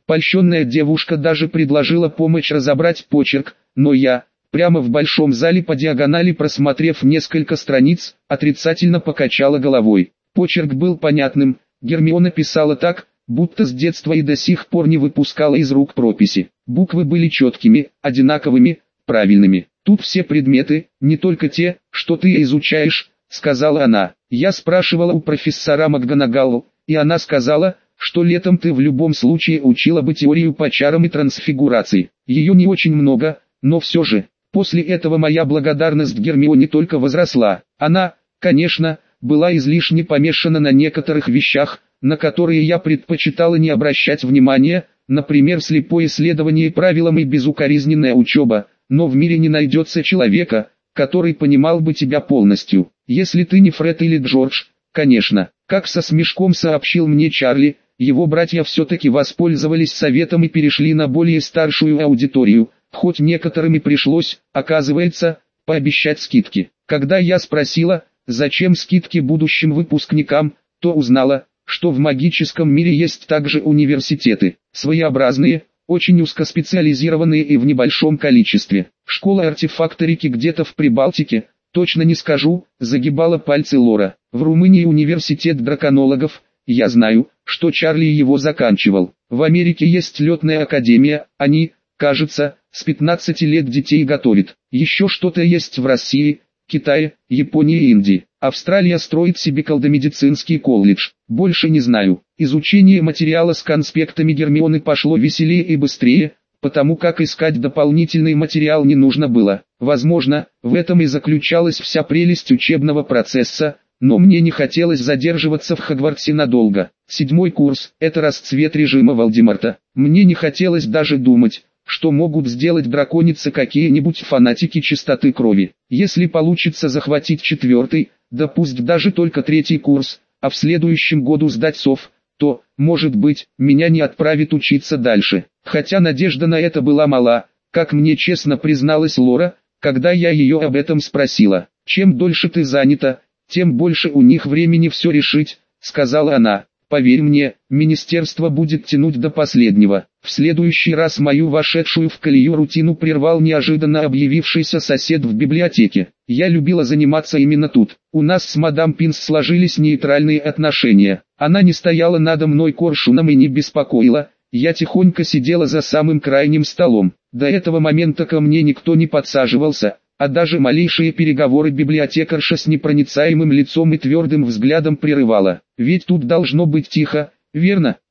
Польщенная девушка даже предложила помочь разобрать почерк, но я, прямо в большом зале по диагонали просмотрев несколько страниц, отрицательно покачала головой. Почерк был понятным, Гермиона писала так, будто с детства и до сих пор не выпускала из рук прописи. Буквы были четкими, одинаковыми, правильными. «Тут все предметы, не только те, что ты изучаешь», — сказала она. Я спрашивала у профессора МакГонагалл, и она сказала, что летом ты в любом случае учила бы теорию по чарам и трансфигурации. Ее не очень много, но все же. После этого моя благодарность Гермионе только возросла. Она, конечно, была излишне помешана на некоторых вещах, на которые я предпочитала не обращать внимания, например, слепое следование правилам и безукоризненная учеба, но в мире не найдется человека, который понимал бы тебя полностью, если ты не Фред или Джордж, конечно. Как со смешком сообщил мне Чарли, его братья все-таки воспользовались советом и перешли на более старшую аудиторию, хоть некоторым и пришлось, оказывается, пообещать скидки. Когда я спросила, зачем скидки будущим выпускникам, то узнала, что в магическом мире есть также университеты, своеобразные, очень узкоспециализированные и в небольшом количестве. Школа артефакторики где-то в Прибалтике, точно не скажу, загибала пальцы Лора. В Румынии университет драконологов, я знаю, что Чарли его заканчивал. В Америке есть летная академия, они, кажется, с пятнадцати лет детей готовят. Еще что-то есть в России, Китае, Японии и Индии. Австралия строит себе колдомедицинский колледж. Больше не знаю. Изучение материала с конспектами Гермионы пошло веселее и быстрее, потому как искать дополнительный материал не нужно было. Возможно, в этом и заключалась вся прелесть учебного процесса, но мне не хотелось задерживаться в Хогвартсе надолго. Седьмой курс – это расцвет режима Волдеморта. Мне не хотелось даже думать, что могут сделать драконицы какие-нибудь фанатики чистоты крови. Если получится захватить четвертый, да пусть даже только третий курс, а в следующем году сдать сов, то, может быть, меня не отправят учиться дальше. Хотя надежда на это была мала, как мне честно призналась Лора, когда я ее об этом спросила. «Чем дольше ты занята, тем больше у них времени все решить», — сказала она. «Поверь мне, министерство будет тянуть до последнего». В следующий раз мою вошедшую в колею рутину прервал неожиданно объявившийся сосед в библиотеке. Я любила заниматься именно тут. У нас с мадам Пинс сложились нейтральные отношения. Она не стояла надо мной коршуном и не беспокоила. Я тихонько сидела за самым крайним столом. До этого момента ко мне никто не подсаживался, а даже малейшие переговоры библиотекарша с непроницаемым лицом и твердым взглядом прерывала. Ведь тут должно быть тихо, верно?